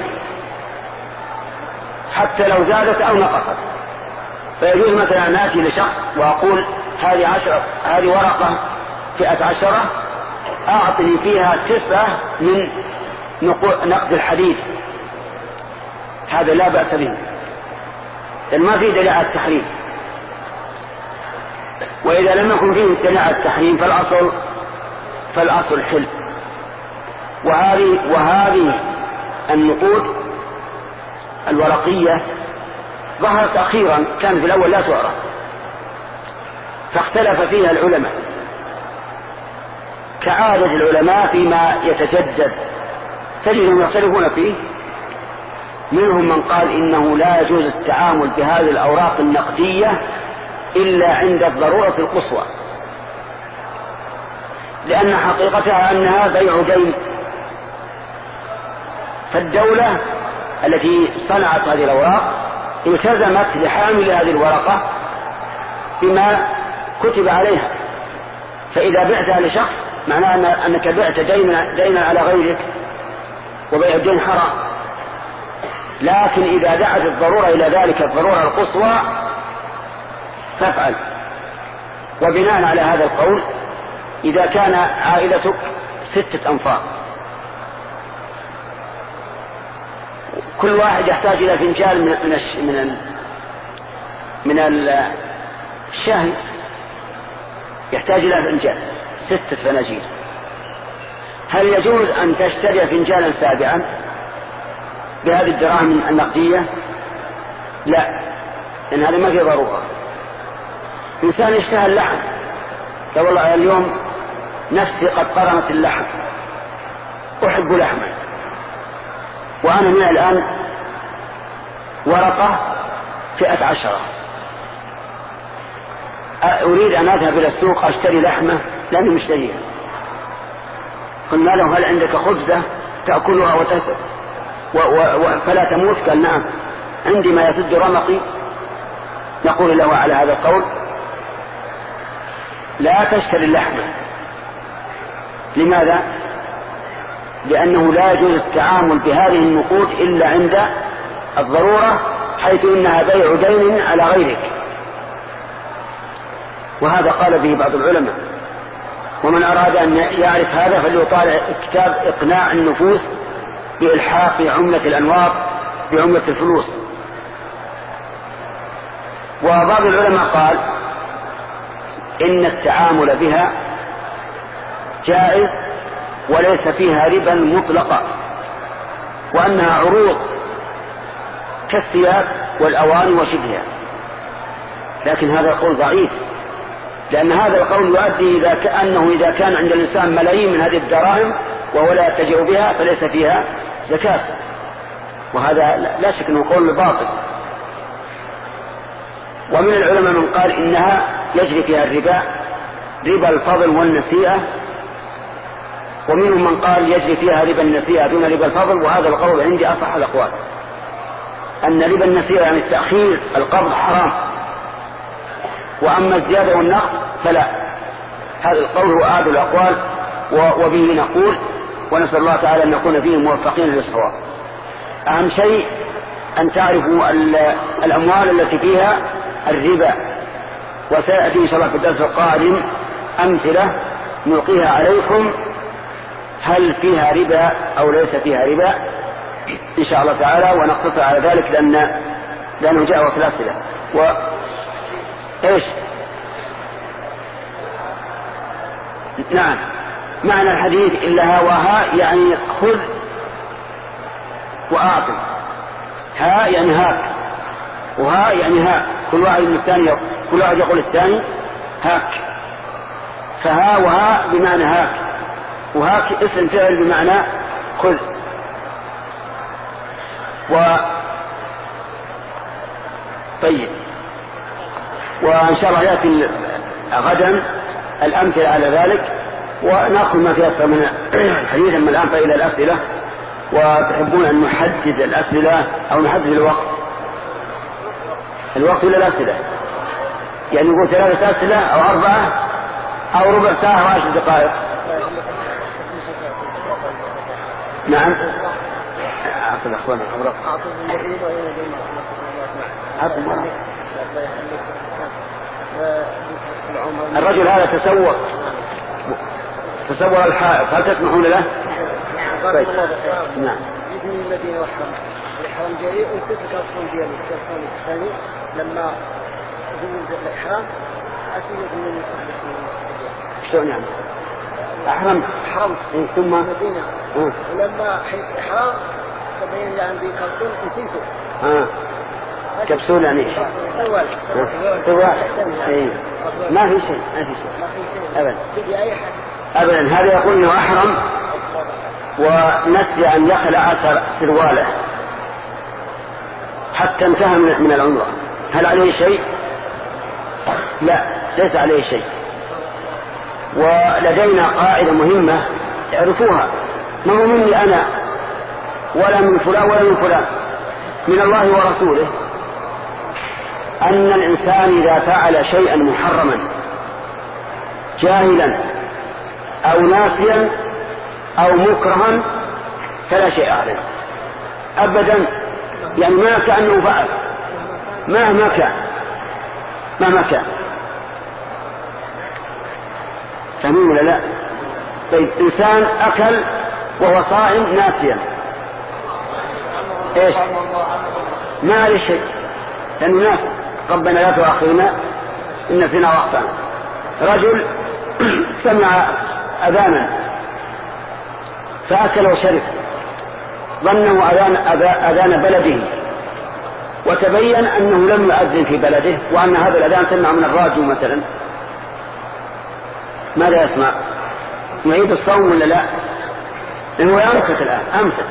حتى لو زادت أو نقصت. فيجوز مثلا أن آتي لشخص وأقول هذه عشرة هذه ورقة فئة عشرة أعطني فيها تسعة من نقد الحديد، هذا لا بأس به، لأن ما فيه دليل على التحريم. وإذا لم يكن فيه دليل على التحريم فالأصل فالأصل حل. وهذه وهذه النقود الورقية ظهرت أخيرا، كان في الأول لا تعرف، فاختلف فيها العلماء كعادة العلماء فيما يتجدد، تجدهم يختلفون فيه. منهم من قال إنه لا يجوز التعامل بهذه الأوراق النقدية إلا عند الضرورة القصوى، لأن حقيقتها أنها بيع دين، فالدولة التي صنعت هذه الأوراق التزمت لحامل هذه الورقة بما كتب عليها، فإذا بعتها لشخص معناه أنك بعت دينا, دينا على غيرك، وبيع الدين حرام. لكن إذا دعت الضرورة إلى ذلك الضرورة القصوى فافعل. وبناء على هذا القول إذا كان عائلتك ستة أنفار، كل واحد يحتاج إلى فنجان من من من من الشاهي، يحتاج إلى فنجان ستة فناجيل. هل يجوز أن تشتري فنجانا سابعا بهذه الدراهم النقدية؟ لا، لأن هذا ما في ضرورة. إنسان اشتهى اللحم، قال والله اليوم نفسي قد قرمت اللحم، أحب لحما، وأنا من الآن ورقة فئة عشرة، أريد أن أذهب إلى السوق أشتري لحمة لأني مشتريها. قلنا له هل عندك خبزة تأكلها وتسد و و فلا تموت؟ قال نعم عندي ما يسد رمقي. نقول له على هذا القول لا تشتري اللحمة. لماذا؟ لأنه لا يجوز التعامل بهذه النقود إلا عند الضرورة، حيث إنها بيع دين على غيرك، وهذا قال به بعض العلماء. ومن أراد أن يعرف هذا فليطالع كتاب إقناع النفوس بإلحاق عملة الأنوار بعملة الفلوس. وبعض العلماء قال إن التعامل بها جائز وليس فيها ربا مطلقة، وأنها عروض كالثياب والأواني وشبهها. لكن هذا القول ضعيف، لأن هذا القول يؤدي إذا كأنه إذا كان عند الإنسان ملايين من هذه الدراهم وهو لا يتجه بها فليس فيها زكاة، وهذا لا شك أنه قول باطل. ومن العلماء من قال إنها يجري فيها الربا، ربا الفضل والنسيئة، ومنهم من قال يجري فيها ربا النسيئة دون ربا الفضل، وهذا القول عندي أصح الأقوال، أن ربا النسيئة يعني التأخير القبض حرام، وأما الزيادة والنقص فلا. هذا القول هو أعد الأقوال وبه نقول، ونسأل الله تعالى أن نكون فيه موفقين للصواب. أهم شيء أن تعرفوا الأموال التي فيها الربا، وسيأتي إن شاء الله في الدرس القادم أمثلة نلقيها عليكم هل فيها ربا أو ليس فيها ربا إن شاء الله تعالى، ونقتصر على ذلك لأن لأنه جاء في الأسئلة. و إيش؟ نعم، معنى الحديث إلا هواها يعني خذ وأعطي. ها يعني هاك، وها يعني ها، كل واحد من الثاني كل واحد يقول الثاني هاك، فها وها بمعنى هاك، وهاك اسم فعل بمعنى خذ. و طيب، وإن شاء الله يأتي غدا الأمثلة على ذلك، ونأخذ ما فيها من الحديث. من الآن فإلى الأسئلة، وتحبون أن نحدد الأسئلة أو نحدد الوقت الوقت إلى الأسئلة، يعني نقول ثلاثة أسئلة أو أربعة أو ربع ساعة وعشر دقائق. نعم، أعطي الأخوان الأمراض. الرجل هذا تسوق تسوق الحائط، هل تسمحون له؟ طيب. نعم. يبني المدينة والحرم، الحرم جريء وتلك الصوم ديالي الصوم الثاني لما يجوز الإحرام أسير من شلون يعني؟ أحرم حرم ثم المدينة، ولما حيث إحرام تبين لي عندي كرتون نسيته. آه. كبسول يعني سوال سوال إيه. ما في شيء ما في شيء أبدا أبدا. هذا يقول إنه أحرم ونسي أن يخلع سرواله حتى انتهى من العمرة، هل عليه شيء؟ لا، ليس عليه شيء. ولدينا قاعدة مهمة اعرفوها، ما هو مني أنا ولا من فلان ولا من فلان، من الله ورسوله، أن الإنسان إذا فعل شيئا محرما جاهلا أو ناسيا أو مكرها فلا شيء عليه أبدا، يعني ما كأنه فعل مهما كان مهما كان. فهمون ولا لا؟ طيب إنسان أكل وهو صائم ناسيا إيش؟ ما عليه شيء لأنه ناس. ربنا لا تؤاخذنا إن نسينا وأخطأنا. رجل سمع أذانا فأكل وشرب ظنه أذان, أذان بلده، وتبين أنه لم يؤذن في بلده وأن هذا الأذان سمع من الراديو مثلا، ماذا يسمع؟ يعيد الصوم ولا لا؟ لأنه يمسك الآن أمسك.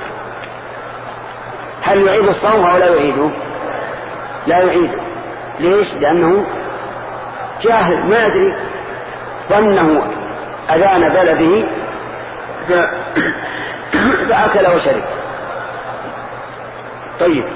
هل يعيد الصوم أو لا يعيده؟ لا يعيده. ليش؟ لأنه جاهل ما يدري، ظنه أذان بلده فأكل وشرب. طيب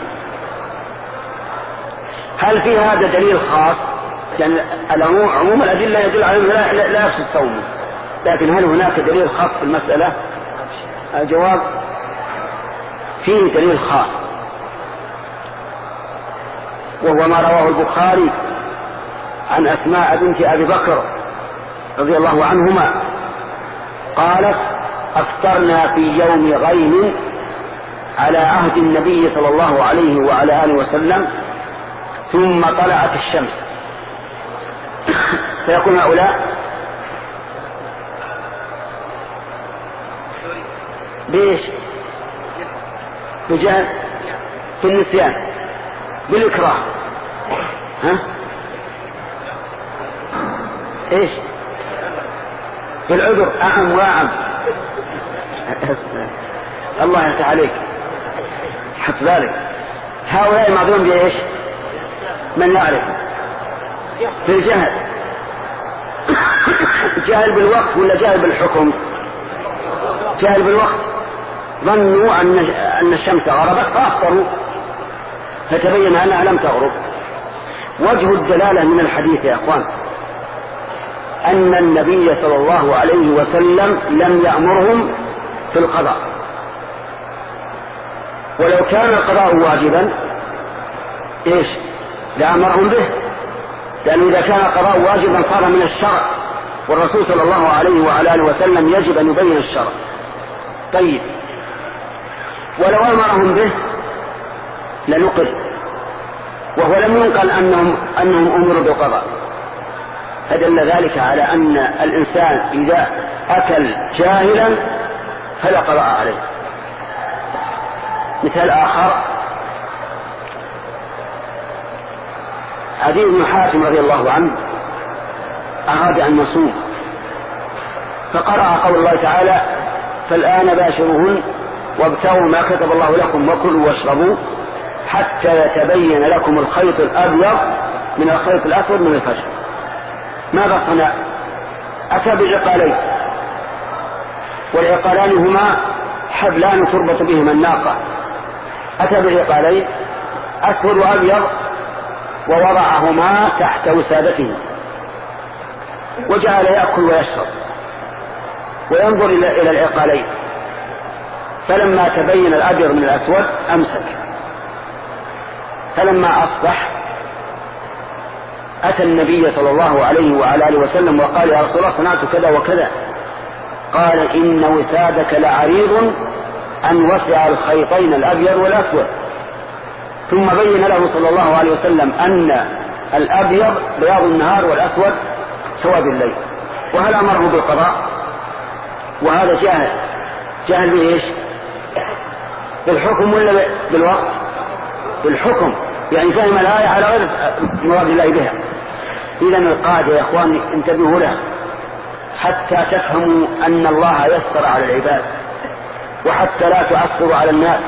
هل في هذا دليل خاص؟ يعني عموم الأدلة يدل على أنه لا, لا يفسد صومه، لكن هل هناك دليل خاص في المسألة؟ الجواب فيه دليل خاص، وهو ما رواه البخاري عن أسماء بنت أبي بكر رضي الله عنهما قالت: أفطرنا في يوم غيم على عهد النبي صلى الله عليه وعلى آله وسلم ثم طلعت الشمس. فيكون هؤلاء بإيش؟ بجهل، في النسيان، بالإكراه، ها؟ إيش؟ بالعذر، أعم وأعم. الله يفتح عليك، حط ذلك. هؤلاء معذورون بإيش؟ من يعرف في الجهل. جهل بالوقت ولا جهل بالحكم؟ جهل بالوقت، ظنوا أن أن الشمس غربت فأفطروا فتبين أنها لم تغرب. وجه الدلالة من الحديث يا أخوان أن النبي صلى الله عليه وسلم لم يأمرهم في القضاء، ولو كان القضاء واجبا إيش لأمرهم به، لأنه إذا كان القضاء واجبا صار من الشرع، والرسول صلى الله عليه وعلى آله وسلم يجب أن يبين الشرع. طيب ولو أمرهم به لنقل، وهو لم ينقل أنهم, أنهم أمروا بالقضاء، فدل ذلك على أن الإنسان إذا أكل جاهلا فلا قضاء عليه. مثال آخر: عدي بن حاتم رضي الله عنه أراد أن يصوم فقرأ قول الله تعالى: فالآن باشروهن وابتغوا ما كتب الله لكم وكلوا واشربوا حتى يتبين لكم الخيط الأبيض من الخيط الأسود من الفجر. ماذا صنع؟ أتى بعقالين، والعقالان هما حبلان تربط بهما الناقة. أتى بعقالين أسود وأبيض ووضعهما تحت وسادته وجعل يأكل ويشرب وينظر إلى العقالين، فلما تبين الأبيض من الأسود أمسك. فلما أصبح أتى النبي صلى الله عليه وعلى آله وسلم وقال: يا رسول الله صنعت كذا وكذا. قال: إن وسادك لعريض أن وسع الخيطين الأبيض والأسود. ثم بين له صلى الله عليه وسلم أن الأبيض بياض النهار والأسود سواد الليل. وهل أمره بالقضاء؟ وهذا جاهل. جاهل بإيش؟ بالحكم ولا بالوقت؟ بالحكم، يعني فهم الآية على غير مراد الله بها. إذا القاعدة يا أخوان انتبهوا لها حتى تفهموا أن الله يسطر على العباد، وحتى لا تؤثروا على الناس.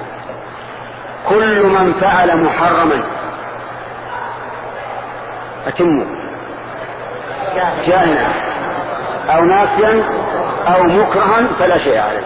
كل من فعل محرما أتموا جاهلا أو ناسيا أو مكرها فلا شيء عليه.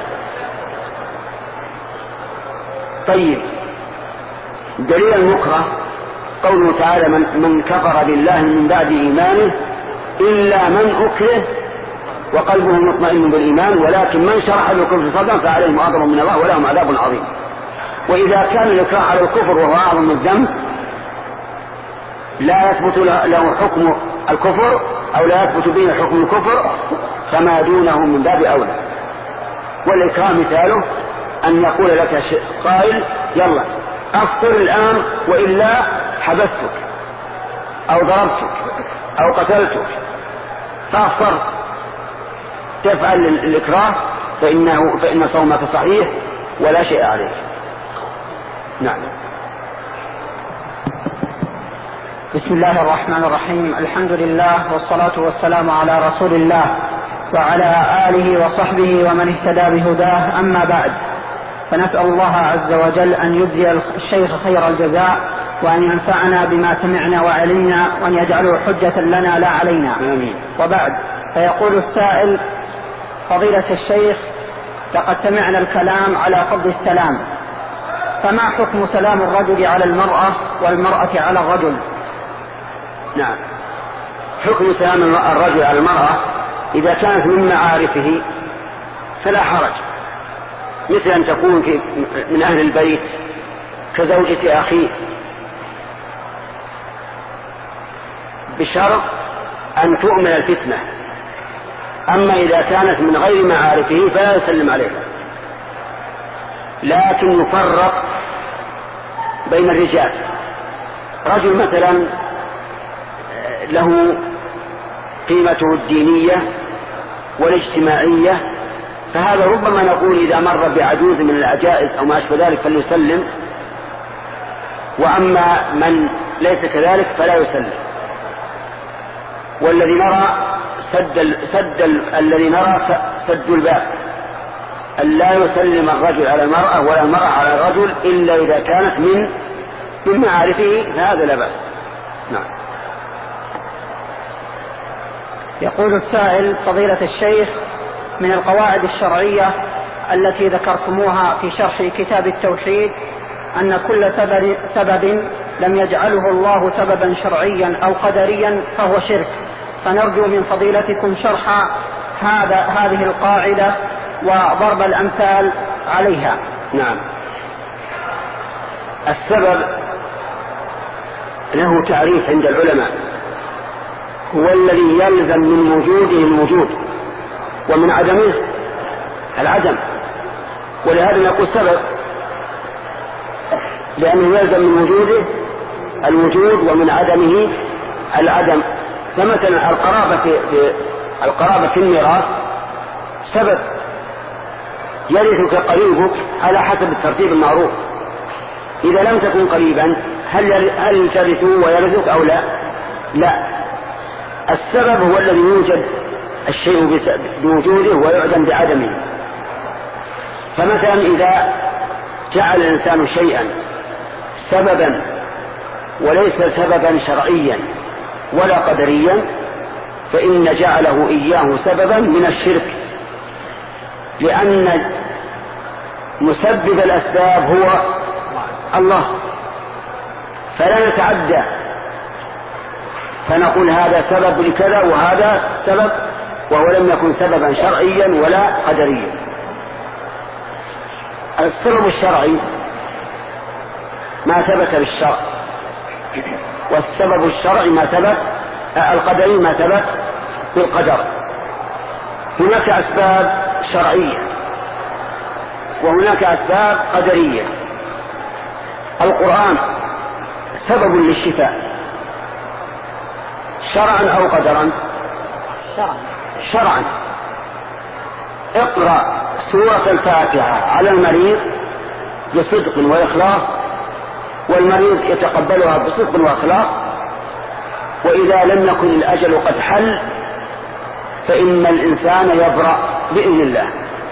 طيب دليل المكره قوله تعالى: من, من كفر بالله من بعد إيمانه إلا من أكره وقلبه مطمئن بالإيمان ولكن من شرح بالكفر صدرا فعليهم غضب من الله ولهم عذاب عظيم. وإذا كان الإكراه على الكفر وهو أعظم الذنب لا يثبت له حكم الكفر أو لا يثبت به حكم الكفر فما دونه من باب أولى. والإكرام مثاله أن يقول لك قائل يلا أفطر الآن وإلا حبستك أو ضربتك أو قتلتك، فأفطر تفعل الإكراه فإنه فإن صومك صحيح ولا شيء عليك. نعم. بسم الله الرحمن الرحيم. الحمد لله والصلاة والسلام على رسول الله وعلى آله وصحبه ومن اهتدى بهداه. أما بعد، فنسأل الله عز وجل أن يجزي الشيخ خير الجزاء وأن ينفعنا بما سمعنا وعلمنا وأن يجعله حجة لنا لا علينا. آمين. وبعد، فيقول السائل: فضيلة الشيخ، لقد سمعنا الكلام على فضل السلام، فما حكم سلام الرجل على المرأة والمرأة على الرجل؟ نعم، حكم سلام الرجل على المرأة إذا كانت من معارفه فلا حرج، مثل أن تكون من أهل البيت كزوجة أخيه، بشرط أن تؤمن الفتنة. أما إذا كانت من غير معارفه فلا يسلم عليها، لكن يفرق بين الرجال. رجل مثلا له قيمته الدينية والاجتماعية، فهذا ربما نقول إذا مر بعجوز من العجائز أو ما أشبه ذلك فليسلم، وأما من ليس كذلك فلا يسلم. والذي نرى سد ال... سد ال... الذي نرى سد الباب أن لا يسلم الرجل على المرأة ولا المرأة على الرجل إلا إذا كانت من من معارفه، هذا لا بأس. نعم. يقول السائل: فضيلة الشيخ، من القواعد الشرعية التي ذكرتموها في شرح كتاب التوحيد أن كل سبب, سبب لم يجعله الله سببا شرعيا أو قدريا فهو شرك، فنرجو من فضيلتكم شرح هذا هذه القاعدة وضرب الأمثال عليها. نعم. السبب له تعريف عند العلماء، هو الذي يلزم من وجوده الوجود ومن عدمه العدم، ولهذا نقول سبب، لأنه يلزم من وجوده الوجود ومن عدمه العدم. فمثلا القرابة في, في القرابة في الميراث سبب، يرثك قريبك على حسب الترتيب المعروف. إذا لم تكن قريبا هل هل ترثه ويرثك أو لا؟ لا. السبب هو الذي يوجد الشيء بوجوده ويعدم بعدمه. فمثلا إذا جعل الإنسان شيئا سببا وليس سببا شرعيا ولا قدريا فإن جعله إياه سببا من الشرك، لأن مسبب الأسباب هو الله، فلا نتعدى فنقول هذا سبب لكذا وهذا سبب وهو لم يكن سببا شرعيا ولا قدريا. السبب الشرعي ما ثبت بالشرع، والسبب الشرعي ما ثبت القدري ما ثبت بالقدر. هناك أسباب شرعية وهناك أسباب قدرية. القرآن سبب للشفاء شرعا أو قدرا؟ شرعا. شرعا. اقرأ سورة الفاتحة على المريض بصدق وإخلاص والمريض يتقبلها بصدق وإخلاص، وإذا لم يكن الأجل قد حل فإن الإنسان يبرأ بإذن الله.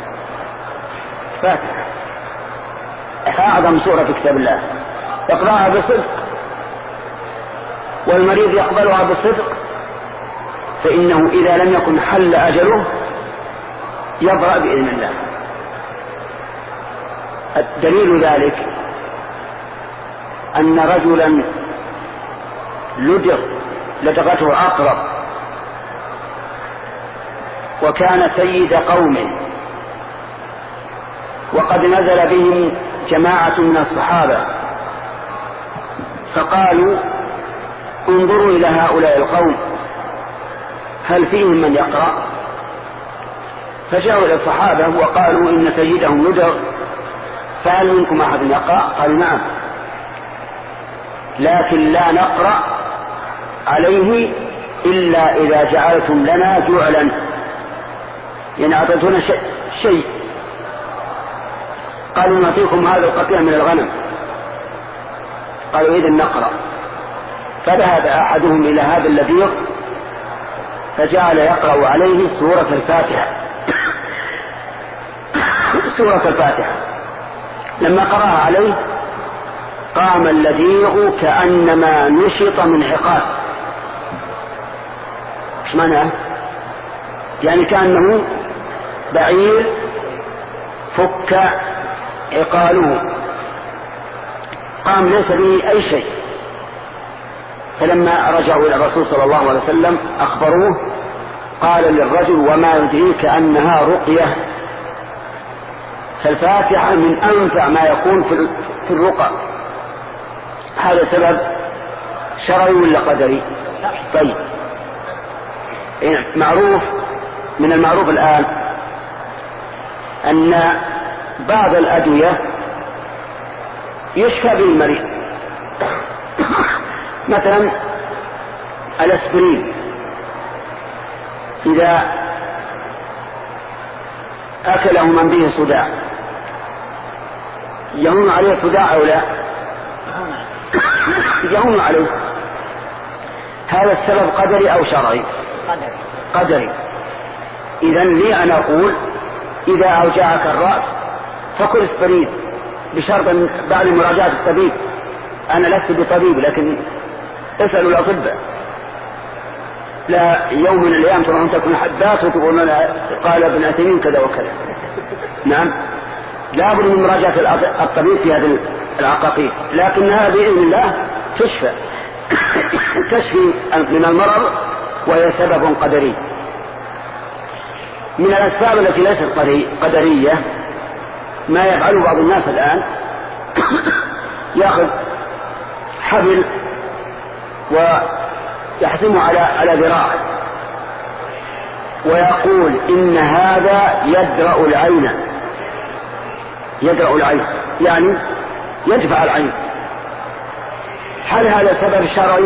فاتحة أعظم سورة في كتاب الله، يقرأها بصدق والمريض يقبلها بصدق فإنه إذا لم يكن حل أجله يبرأ بإذن الله. الدليل ذلك أن رجلا لدغ لدغته عقرب وكان سيد قوم، وقد نزل بهم جماعة من الصحابة فقالوا انظروا إلى هؤلاء القوم هل فيهم من يقرأ؟ فجاءوا إلى الصحابة وقالوا إن سيدهم يدعو فهل منكم أحد يقرأ؟ قالوا نعم، لكن لا نقرأ عليه إلا إذا جعلتم لنا جعلا، يعني أعطيتنا شيء. قالوا نعطيكم هذا القطيع من الغنم. قالوا إذن نقرأ. فذهب أحدهم إلى هذا اللذيذ فجعل يقرأ عليه سورة الفاتحة سورة الفاتحة. لما قرأها عليه قام اللذيذ كأنما نشط من عقال. ايش معناه؟ يعني كأنه بعير فك عقاله، قام ليس به أي شيء. فلما رجعوا إلى الرسول صلى الله عليه وسلم أخبروه، قال للرجل وما يدريك أنها رقية؟ فالفاتحة من أنفع ما يكون في الرقى. هذا سبب شرعي ولا قدري؟ طيب، معروف من المعروف الآن أن بعض الأدوية يشفى به المريض، مثلا الأسبرين إذا أكله من به صداع يهون عليه صداع أو لا؟ يهون عليه. هذا السبب قدري أو شرعي؟ قدري. إذن لي أن أقول إذا أوجعك الرأس فكل اسبرين بشرط بعد مراجعة الطبيب. أنا لست بطبيب لكن اسألوا الأطباء. لا يوم من الأيام ترون تكون حدات وتقول لنا قال ابن عثيمين كذا وكذا. نعم، لا بد من مراجعة الطبيب في هذه العقاقير، لكنها بإذن الله تشفى تشفي من المرض وهي سبب قدري. من الأسباب التي ليست قدرية ما يفعله بعض الناس الآن، يأخذ حبل ويحزمه على على ذراعه ويقول إن هذا يدرأ العين. يدرأ العين يعني يدفع العين. هل هذا سبب شرعي؟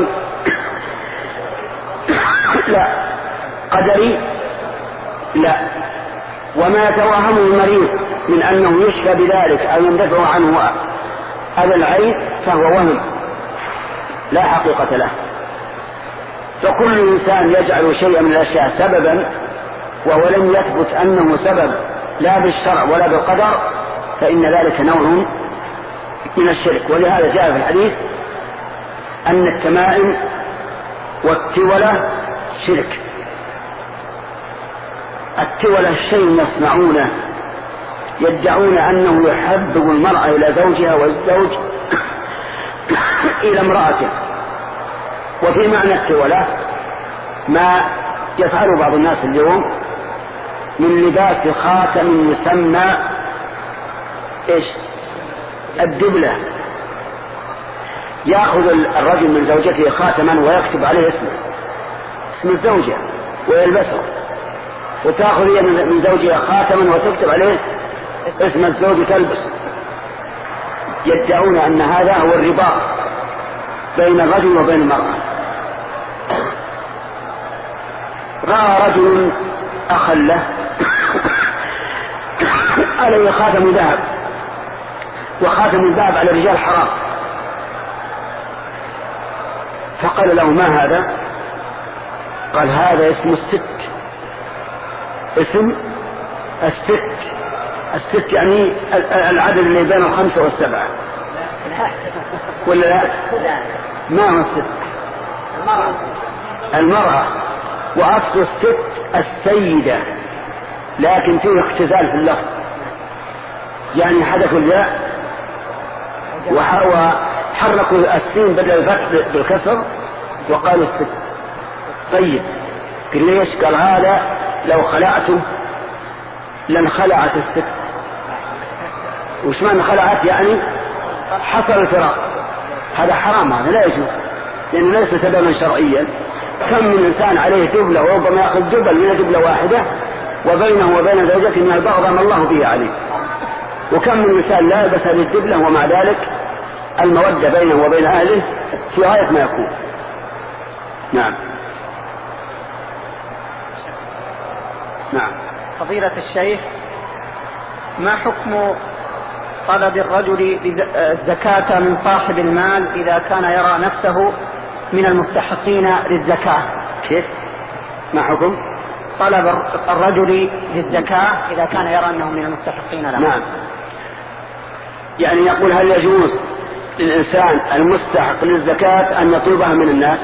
لا. قدري؟ لا. وما يتوهمه المريض من أنه يشفى بذلك أو يندفع عنه هذا العين فهو وهم لا حقيقة له. فكل إنسان يجعل شيئا من الأشياء سببا وهو لم يثبت أنه سبب لا بالشرع ولا بالقدر فإن ذلك نوع من الشرك. ولهذا جاء في الحديث أن التمائم والتولة شرك. التولة شيء يصنعونه يدعون أنه يحبب المرأة إلى زوجها والزوج إلى امرأته. وفي معنى التولة ما يفعل بعض الناس اليوم من لباس خاتم يسمى إيش؟ الدبلة. يأخذ الرجل من زوجته خاتما ويكتب عليه اسمه اسم الزوجة ويلبسه، وتأخذ هي من زوجها خاتما وتكتب عليه اسم الزوج وتلبسه. يدعون أن هذا هو الرباط بين الرجل وبين المرأة. رأى رجل أخا له عليه خاتم ذهب، وخاتم الذهب على الرجال حرام، فقال له ما هذا؟ قال هذا اسم الست. اسم الست. الست يعني العدد اللي بين الخمسة والسبعة ولا لا؟ ما هو الست؟ المرأة. المرأة. وأصل الست السيدة، لكن فيه اختزال في اللفظ، يعني حذفوا الياء وحركوا السين بدل الفتح بالكسر وقالوا الست. طيب ليش؟ قال هذا لو خلعته لانخلعت الست. وش معنى خلعت؟ يعني حصل الفراق. هذا حرام، هذا لا يجوز. لأنه ليس سببا شرعيا. كم من إنسان عليه دبلة وربما يأخذ دبل من دبلة واحدة وبينه وبين زوجته من البغض ما الله به عليه، وكم من إنسان لا يلبس هذه الدبلة ومع ذلك المودة بينه وبين أهله في غاية ما يكون. نعم. نعم. فضيلة الشيخ، ما حكم طلب الرجل الزكاة من صاحب المال إذا كان يرى نفسه من المستحقين للزكاة؟ كيف؟ ما حكم طلب الرجل للزكاة إذا كان يرى أنه من المستحقين لها؟ نعم. يعني يقول هل يجوز للإنسان المستحق للزكاة أن يطلبها من الناس؟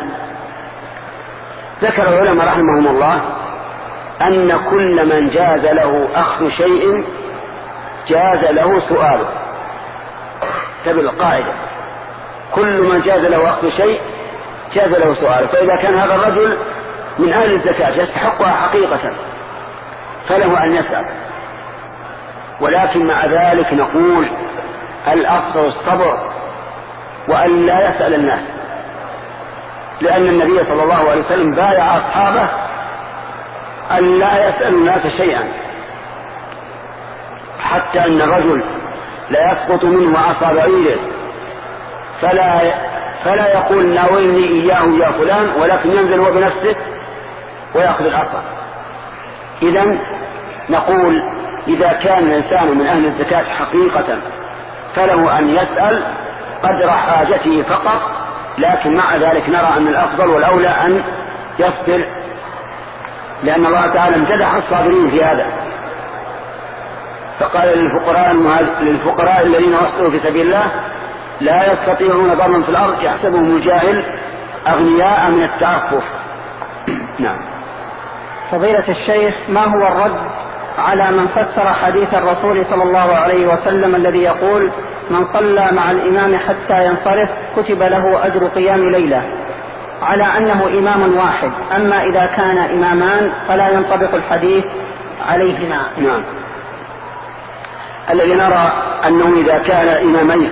ذكر العلماء رحمهم الله أن كل من جاز له أخذ شيء جاز له سؤاله. تبع القاعدة، كل من جاز له أخذ شيء جاز له سؤاله. فإذا كان هذا الرجل من أهل الزكاة يستحقها حقيقة فله أن يسأل، ولكن مع ذلك نقول الأفضل الصبر وأن لا يسأل الناس، لأن النبي صلى الله عليه وسلم بايع أصحابه أن لا يسأل الناس شيئا، حتى أن الرجل لا يسقط منه عصا بعيره فلا فلا يقول ناولني إياه يا فلان، ولكن ينزل هو بنفسه ويأخذ العصا. إذن نقول إذا كان الإنسان من أهل الزكاة حقيقة فله أن يسأل قدر حاجته فقط، لكن مع ذلك نرى أن الأفضل والأولى أن يصبر، لأن الله تعالى امتدح الصابرين في هذا، فقال للفقراء, للفقراء الذين وصلوا في سبيل الله لا يستطيعون ضربا في الأرض يحسبهم الجاهل أغنياء من التعفف. نعم. فضيلة الشيخ، ما هو الرد على من فسر حديث الرسول صلى الله عليه وسلم الذي يقول من صلى مع الإمام حتى ينصرف كتب له أجر قيام ليلة، على أنه إمام واحد، أما إذا كان إمامان فلا ينطبق الحديث عليهما؟ نعم. الذي نرى أنه إذا كان إمامين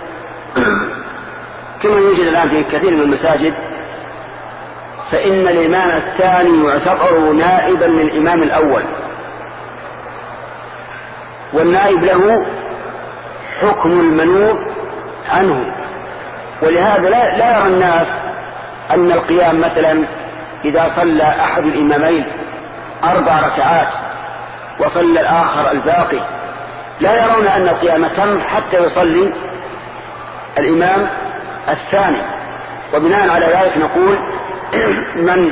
كما يوجد الآن في كثير من المساجد، فإن الإمام الثاني يعتبر نائبا للإمام الأول، والنائب له حكم المنوب عنه، ولهذا لا, لا يرى الناس أن القيام مثلا إذا صلى أحد الإمامين أربع ركعات وصلى الآخر الباقي، لا يرون أن القيام تم حتى يصلي الإمام الثاني. وبناء على ذلك نقول من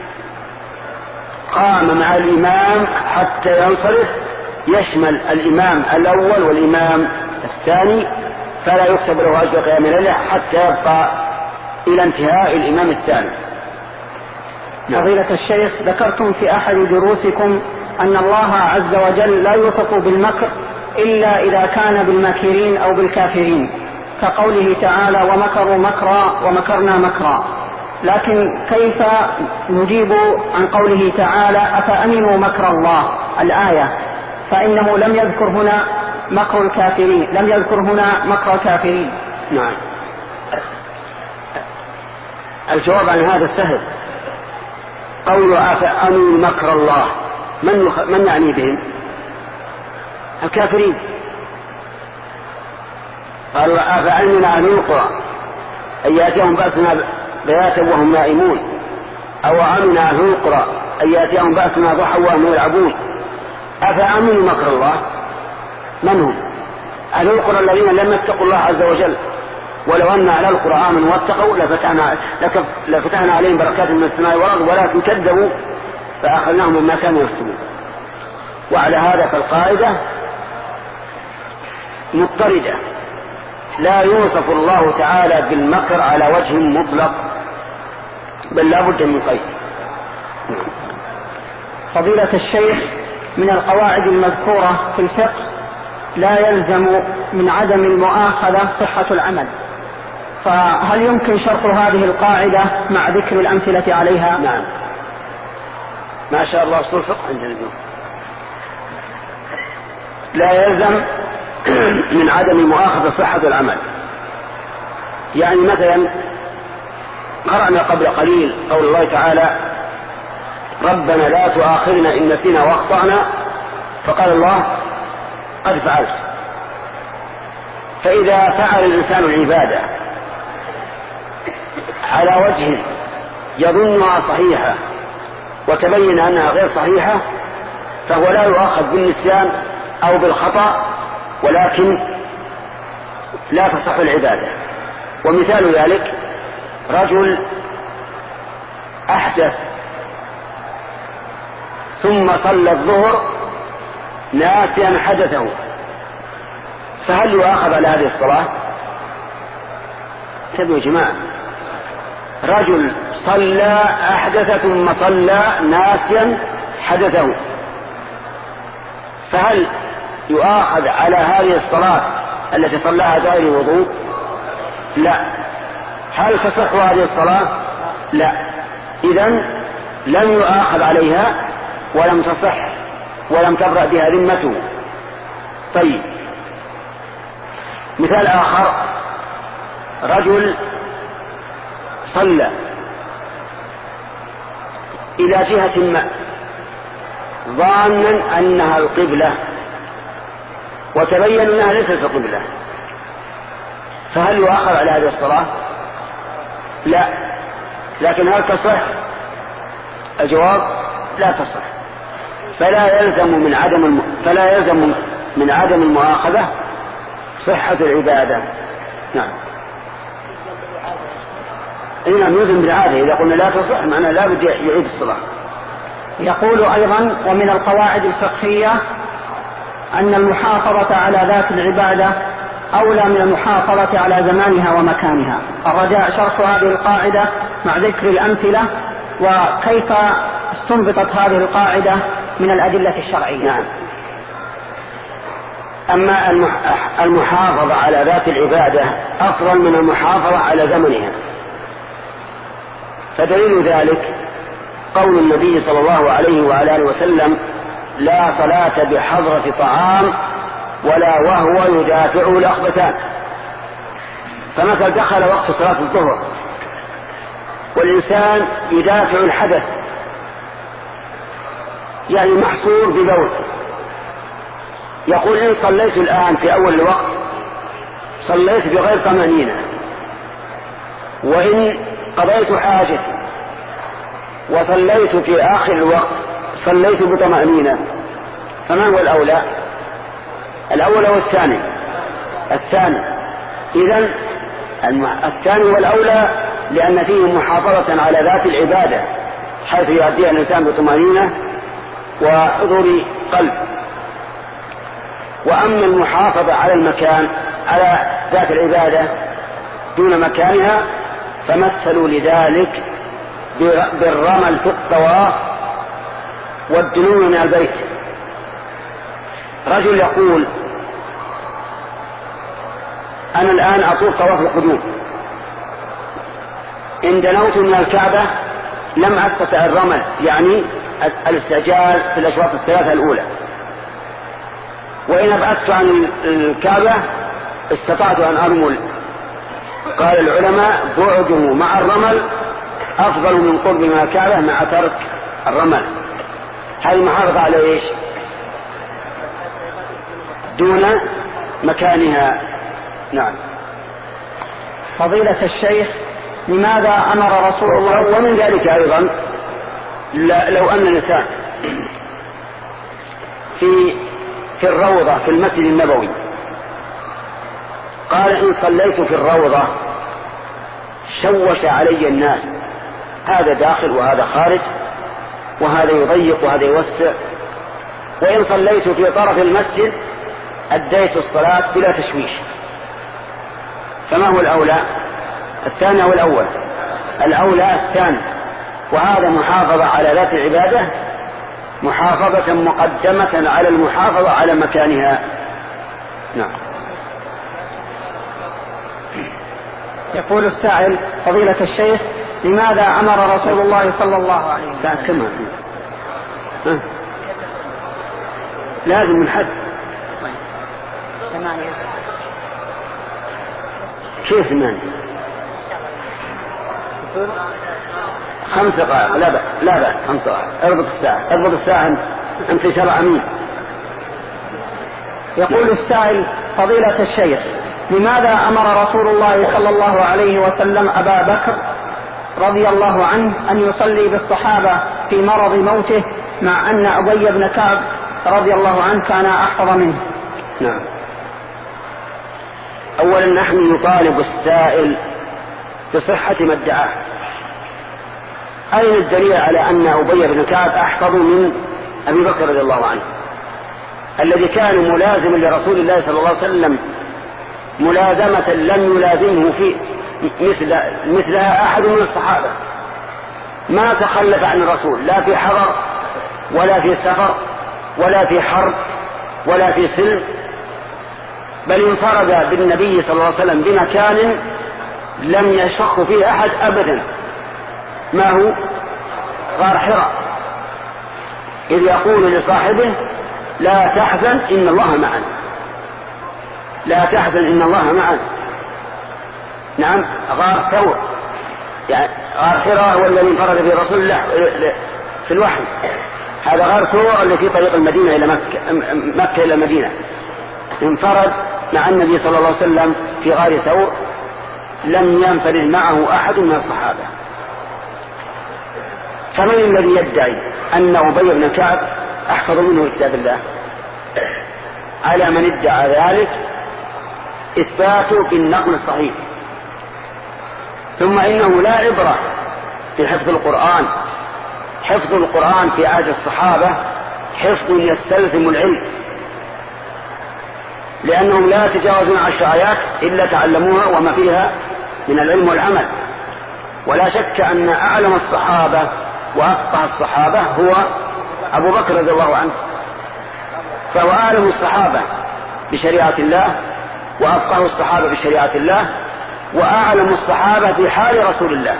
قام مع الإمام حتى ينصرف يشمل الإمام الأول والإمام الثاني، فلا يكتب له أجر قيام ليلة حتى يبقى إلى انتهاء الإمام الثاني. فضيلة الشيخ، ذكرتم في أحد دروسكم أن الله عز وجل لا يوصف بالمكر إلا إذا كان بالماكرين أو بالكافرين، كقوله تعالى ومكروا مكرا ومكرنا مكرا، لكن كيف نجيب عن قوله تعالى أفأمنوا مكر الله الآية، فإنه لم يذكر هنا مكر الكافرين، لم يذكر هنا مكر الكافرين؟ نعم. الجواب عن هذا سهل، قول أفأمنوا مكر الله من, يخ... من يعني بهم؟ الكافرين. قالوا أفأمنا أهل القرى أن يأتيهم بأسنا بياتا وهم نائمون، أو أمن أهل القرى أن يأتيهم بأسنا ضحى وهم يلعبون. أفأمنوا مكر الله؟ من هم؟ أهل القرى الذين لم يتقوا الله عز وجل، ولو أن أهل القرى آمنوا واتقوا لفتحنا, لفتحنا عليهم بركات من السماء والأرض، ولكن كذبوا فأخذناهم مما كانوا يكسبون. وعلى هذا فالقاعدة مضطردة، لا يوصف الله تعالى بالمكر على وجه مطلق، بل لا بد من قيد. فضيلة الشيخ، من القواعد المذكورة في الفقه لا يلزم من عدم المؤاخذة صحة العمل، فهل يمكن شرح هذه القاعدة مع ذكر الأمثلة عليها؟ نعم، ما شاء الله أصول الفقه عندنا اليوم. لا يلزم من عدم مؤاخذة صحة العمل، يعني مثلا قرأنا قبل قليل قول الله تعالى ربنا لا تؤاخذنا إن نسينا واخطأنا، فقال الله قد فعلت. فإذا فعل الإنسان العبادة على وجه يظنها صحيحة وتبين أنها غير صحيحة فهو لا يؤاخذ بالنسيان أو بالخطأ، ولكن لا تصح العبادة. ومثال ذلك رجل أحدث ثم صلى الظهر ناسيا حدثه، فهل يؤاخذ على هذه الصلاة؟ انتبهوا يا جماعة، رجل صلى أحدث ثم صلى ناسيا حدثه، فهل يؤاخذ على هذه الصلاة التي صلاها غير وضوء؟ لا. هل تصح هذه الصلاة؟ لا. إذن لم يؤاخذ عليها ولم تصح ولم تبرأ بها ذمته. طيب، مثال آخر رجل صلى إلى جهة ما ظانا أنها القبلة وتبين أنها ليست القبلة، فهل يؤاخذ على هذه الصلاة؟ لا. لكن هل تصح؟ الجواب لا تصح. فلا يلزم من عدم الم... فلا يلزم من عدم المؤاخذة صحة العبادة. نعم. نعم، يلزم بالعادة. إذا قلنا لا تصح معناه لا بد يعيد الصلاة. يقول أيضا ومن القواعد الفقهية أن المحافظة على ذات العبادة أولى من المحافظة على زمانها ومكانها. الرجاء شرح هذه القاعدة مع ذكر الأمثلة وكيف استنبطت هذه القاعدة من الأدلة الشرعية. نعم. أما المحافظة على ذات العبادة أفضل من المحافظة على زمنها، فدليل ذلك قول النبي صلى الله عليه وعلى آله وسلم لا صلاة بحضرة طعام ولا وهو يدافعه الأخبثان. فمثل دخل وقت صلاة الظهر والإنسان يدافع الحدث، يعني محصور ببول، يقول إن صليت الآن في أول الوقت صليت بغير طمأنينة، وإن قضيت حاجتي وصليت في آخر الوقت صليت بطمأنينة، فما هو الأولى؟ الأولى والثاني؟ الثاني. إذن الثاني والأولى لأن فيه محافظة على ذات العبادة حيث يؤديها الإنسان بطمأنينة وحضور قلب. وأما المحافظة على المكان على ذات العبادة دون مكانها فمثلوا لذلك بالرمل في الطواف والدنو من البيت. رجل يقول أنا الآن أطوف طواف القدوم، إن دنوت من الكعبة لم أستطع الرمل، يعني الاستعجال في الأشواط الثلاثة الأولى، وإن أبعدت عن الكعبة استطعت أن أرمل. قال العلماء بعده مع الرمل أفضل من قرب من الكعبة مع ترك الرمل. هذه محافظة على إيش؟ دون مكانها. نعم. فضيلة الشيخ، لماذا أمر رسول الله؟ ومن ذلك أيضا لو أن الإنسان في في الروضة في المسجد النبوي قال إن صليت في الروضة شوش علي الناس، هذا داخل وهذا خارج وهذا يضيق وهذا يوسع، وإن صليت في طرف المسجد أديت الصلاة بلا تشويش. فما هو الأولى؟ الثاني أو الأول؟ الأولى الثاني. وهذا محافظة على ذات العبادة محافظة مقدمة على المحافظة على مكانها. نعم. يقول السائل فضيلة الشيخ لماذا أمر رسول الله صلى الله عليه وسلم؟ كما لازم من حد ثمانية. كيف ثمانية؟ خمس دقائق لا بأس لا بأس خمس دقائق. اربط الساعة اربط الساعة أنت أنت شرع أمين. يقول السائل: فضيلة الشيخ، لماذا أمر رسول الله صلى الله عليه وسلم أبا بكر رضي الله عنه أن يصلي بالصحابة في مرض موته مع أن أبي بن كعب رضي الله عنه كان أحفظ منه؟ نعم. أولا نحن نطالب السائل بصحة ما ادعاه. أين الدليل على أن أبي بن كعب أحفظ من أبي بكر رضي الله عنه الذي كان ملازما لرسول الله صلى الله عليه وسلم ملازمة لم يلازمه في مثل مثلها أحد من الصحابة؟ ما تخلف عن الرسول لا في حضر ولا في سفر ولا في حرب ولا في سلم، بل انفرد بالنبي صلى الله عليه وسلم بمكان لم يشق فيه أحد أبدا. ما هو؟ غار حراء، إذ يقول لصاحبه: لا تحزن إن الله معنا، لا تحزن إن الله معنا. نعم. غار ثور، يعني غار حراء هو الذي انفرد به رسول الله في الوحي. هذا غار ثور اللي في طريق المدينة إلى مكة, مكة إلى المدينة، انفرد مع النبي صلى الله عليه وسلم في غار ثور، لم ينفرد معه أحد من الصحابة. فمن الذي يدعي أن أبي بن كعب أحفظ منه كتاب الله؟ على من ادعى ذلك إثباته بالنقل الصحيح. ثم إنه لا عبرة بحفظ القرآن. حفظ القرآن في عهد الصحابة حفظ يستلزم العلم، لأنهم لا يتجاوزون عشر آيات إلا تعلموها وما فيها من العلم والعمل. ولا شك أن أعلم الصحابة وأفقه الصحابة هو أبو بكر رضي الله عنه، فهو أعلم الصحابة بشريعة الله وأفقه الصحابة بشريعة الله وأعلم الصحابة في حال رسول الله.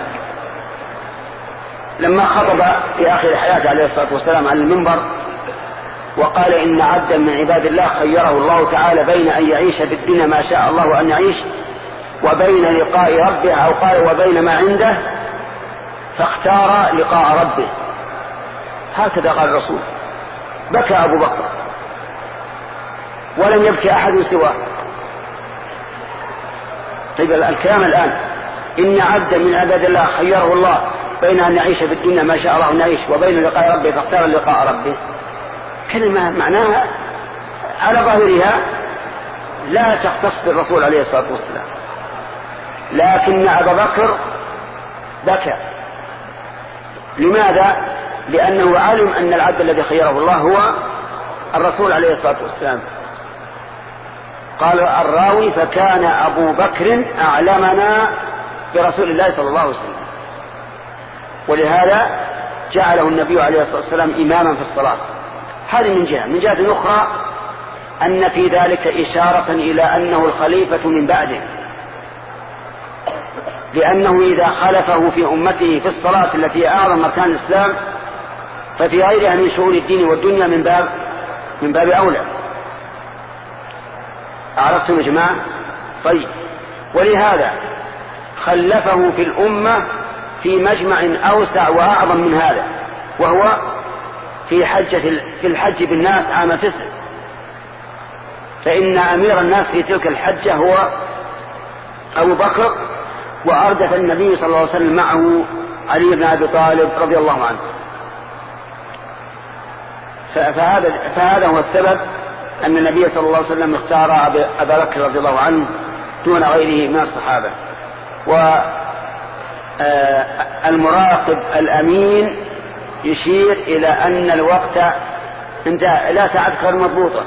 لما خطب في آخر حياته عليه الصلاة والسلام على المنبر وقال: إن عبدا من عباد الله خيره الله تعالى بين أن يعيش في الدنيا ما شاء الله أن يعيش وبين لقاء ربه، أو قال وبين ما عنده، فاختار لقاء ربه. هكذا قال الرسول. بكى أبو بكر ولم يبكي أحد سواه. طيب الكلام الآن: إن عبدا من عباد الله خيره الله بين أن يعيش في الدنيا ما شاء الله أن يعيش وبين لقاء ربه فاختار لقاء ربه، كلمة معناها على ظاهرها لا تختص بالرسول عليه الصلاة والسلام، لكن أبا بكر بكى. لماذا؟ لأنه علم أن العبد الذي خيره الله هو الرسول عليه الصلاة والسلام. قال الراوي: فكان أبو بكر أعلمنا برسول الله صلى الله عليه وسلم، ولهذا جعله النبي عليه الصلاة والسلام إماما في الصلاة. هذه من جهة. من جهة أخرى أن في ذلك إشارة إلى أنه الخليفة من بعده، لأنه إذا خلفه في أمته في الصلاة التي هي أعظم أركان الإسلام ففي غيرها من شؤون الدين والدنيا من باب من باب أولى. أعرفتم يا جماعة؟ طيب. ولهذا خلفه في الأمة في مجمع أوسع وأعظم من هذا، وهو في حجة في الحج بالناس عام تسع، فإن أمير الناس في تلك الحجة هو أبو بكر، وأردف النبي صلى الله عليه وسلم معه علي بن أبي طالب رضي الله عنه. فهذا, فهذا هو السبب أن النبي صلى الله عليه وسلم اختار أبا بكر رضي الله عنه دون غيره من الصحابة. والمراقب الأمين يشير إلى أن الوقت انتهى، لا ساعتك غير مضبوطة.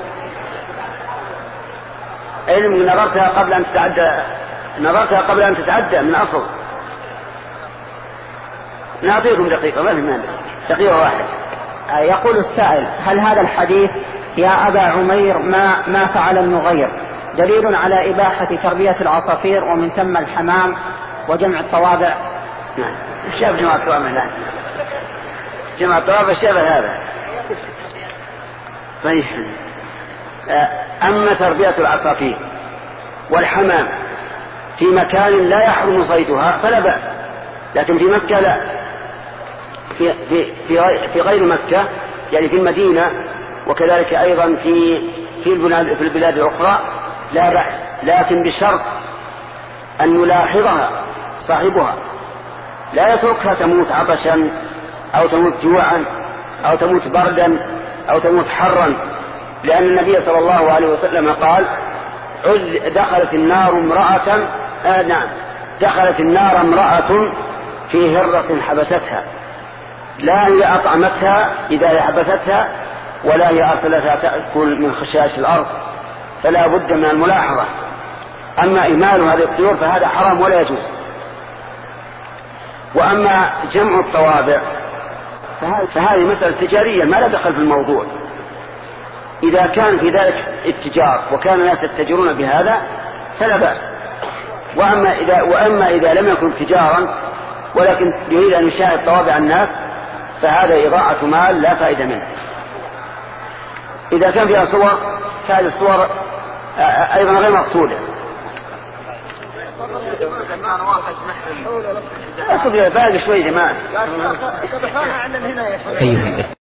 علم نظرتها قبل أن تتعدى نظرتها قبل أن تتعدى من أصل. نعطيكم دقيقة، ما في مانع، دقيقة واحدة. يقول السائل: هل هذا الحديث يا أبا عمير ما, ما فعل النغير دليل على إباحة تربية العصافير ومن ثم الحمام وجمع الطوابع؟ نعم. الشاب جمع الطوابع الآن، جمع الطوابع الشبه هذا. طيب. أما تربية العصافير والحمام في مكان لا يحرم صيدها فلا بأس، لكن في مكة لا، في, في, في, في غير مكة يعني في المدينة وكذلك أيضا في في البلاد, في البلاد الأخرى لا بأس، لكن بشرط أن يلاحظها صاحبها، لا يتركها تموت عطشا أو تموت جوعا أو تموت بردا أو تموت حرا، لأن النبي صلى الله عليه وسلم قال دخلت النار امرأة آه نعم دخلت النار امرأة في هرة حبستها، لا هي أطعمتها إذا هي حبستها ولا هي أرسلتها تأكل من خشاش الأرض، فلا بد من الملاحظة. أما إهمال هذه الطيور فهذا حرام ولا يجوز. وأما جمع الطوابع فهذه مسألة تجارية ما لا دخل في الموضوع، إذا كان في ذلك التجار وكان الناس يتجرون بهذا فلا بأس. وأما إذا, وأما إذا لم يكن تجارا ولكن يريد أن يشاهد طوابع الناس فهذا إضاعة مال لا فائدة منه. إذا كان فيها صور فهذه الصور أيضا غير مقصودة. أصبح باقي شوي جمال.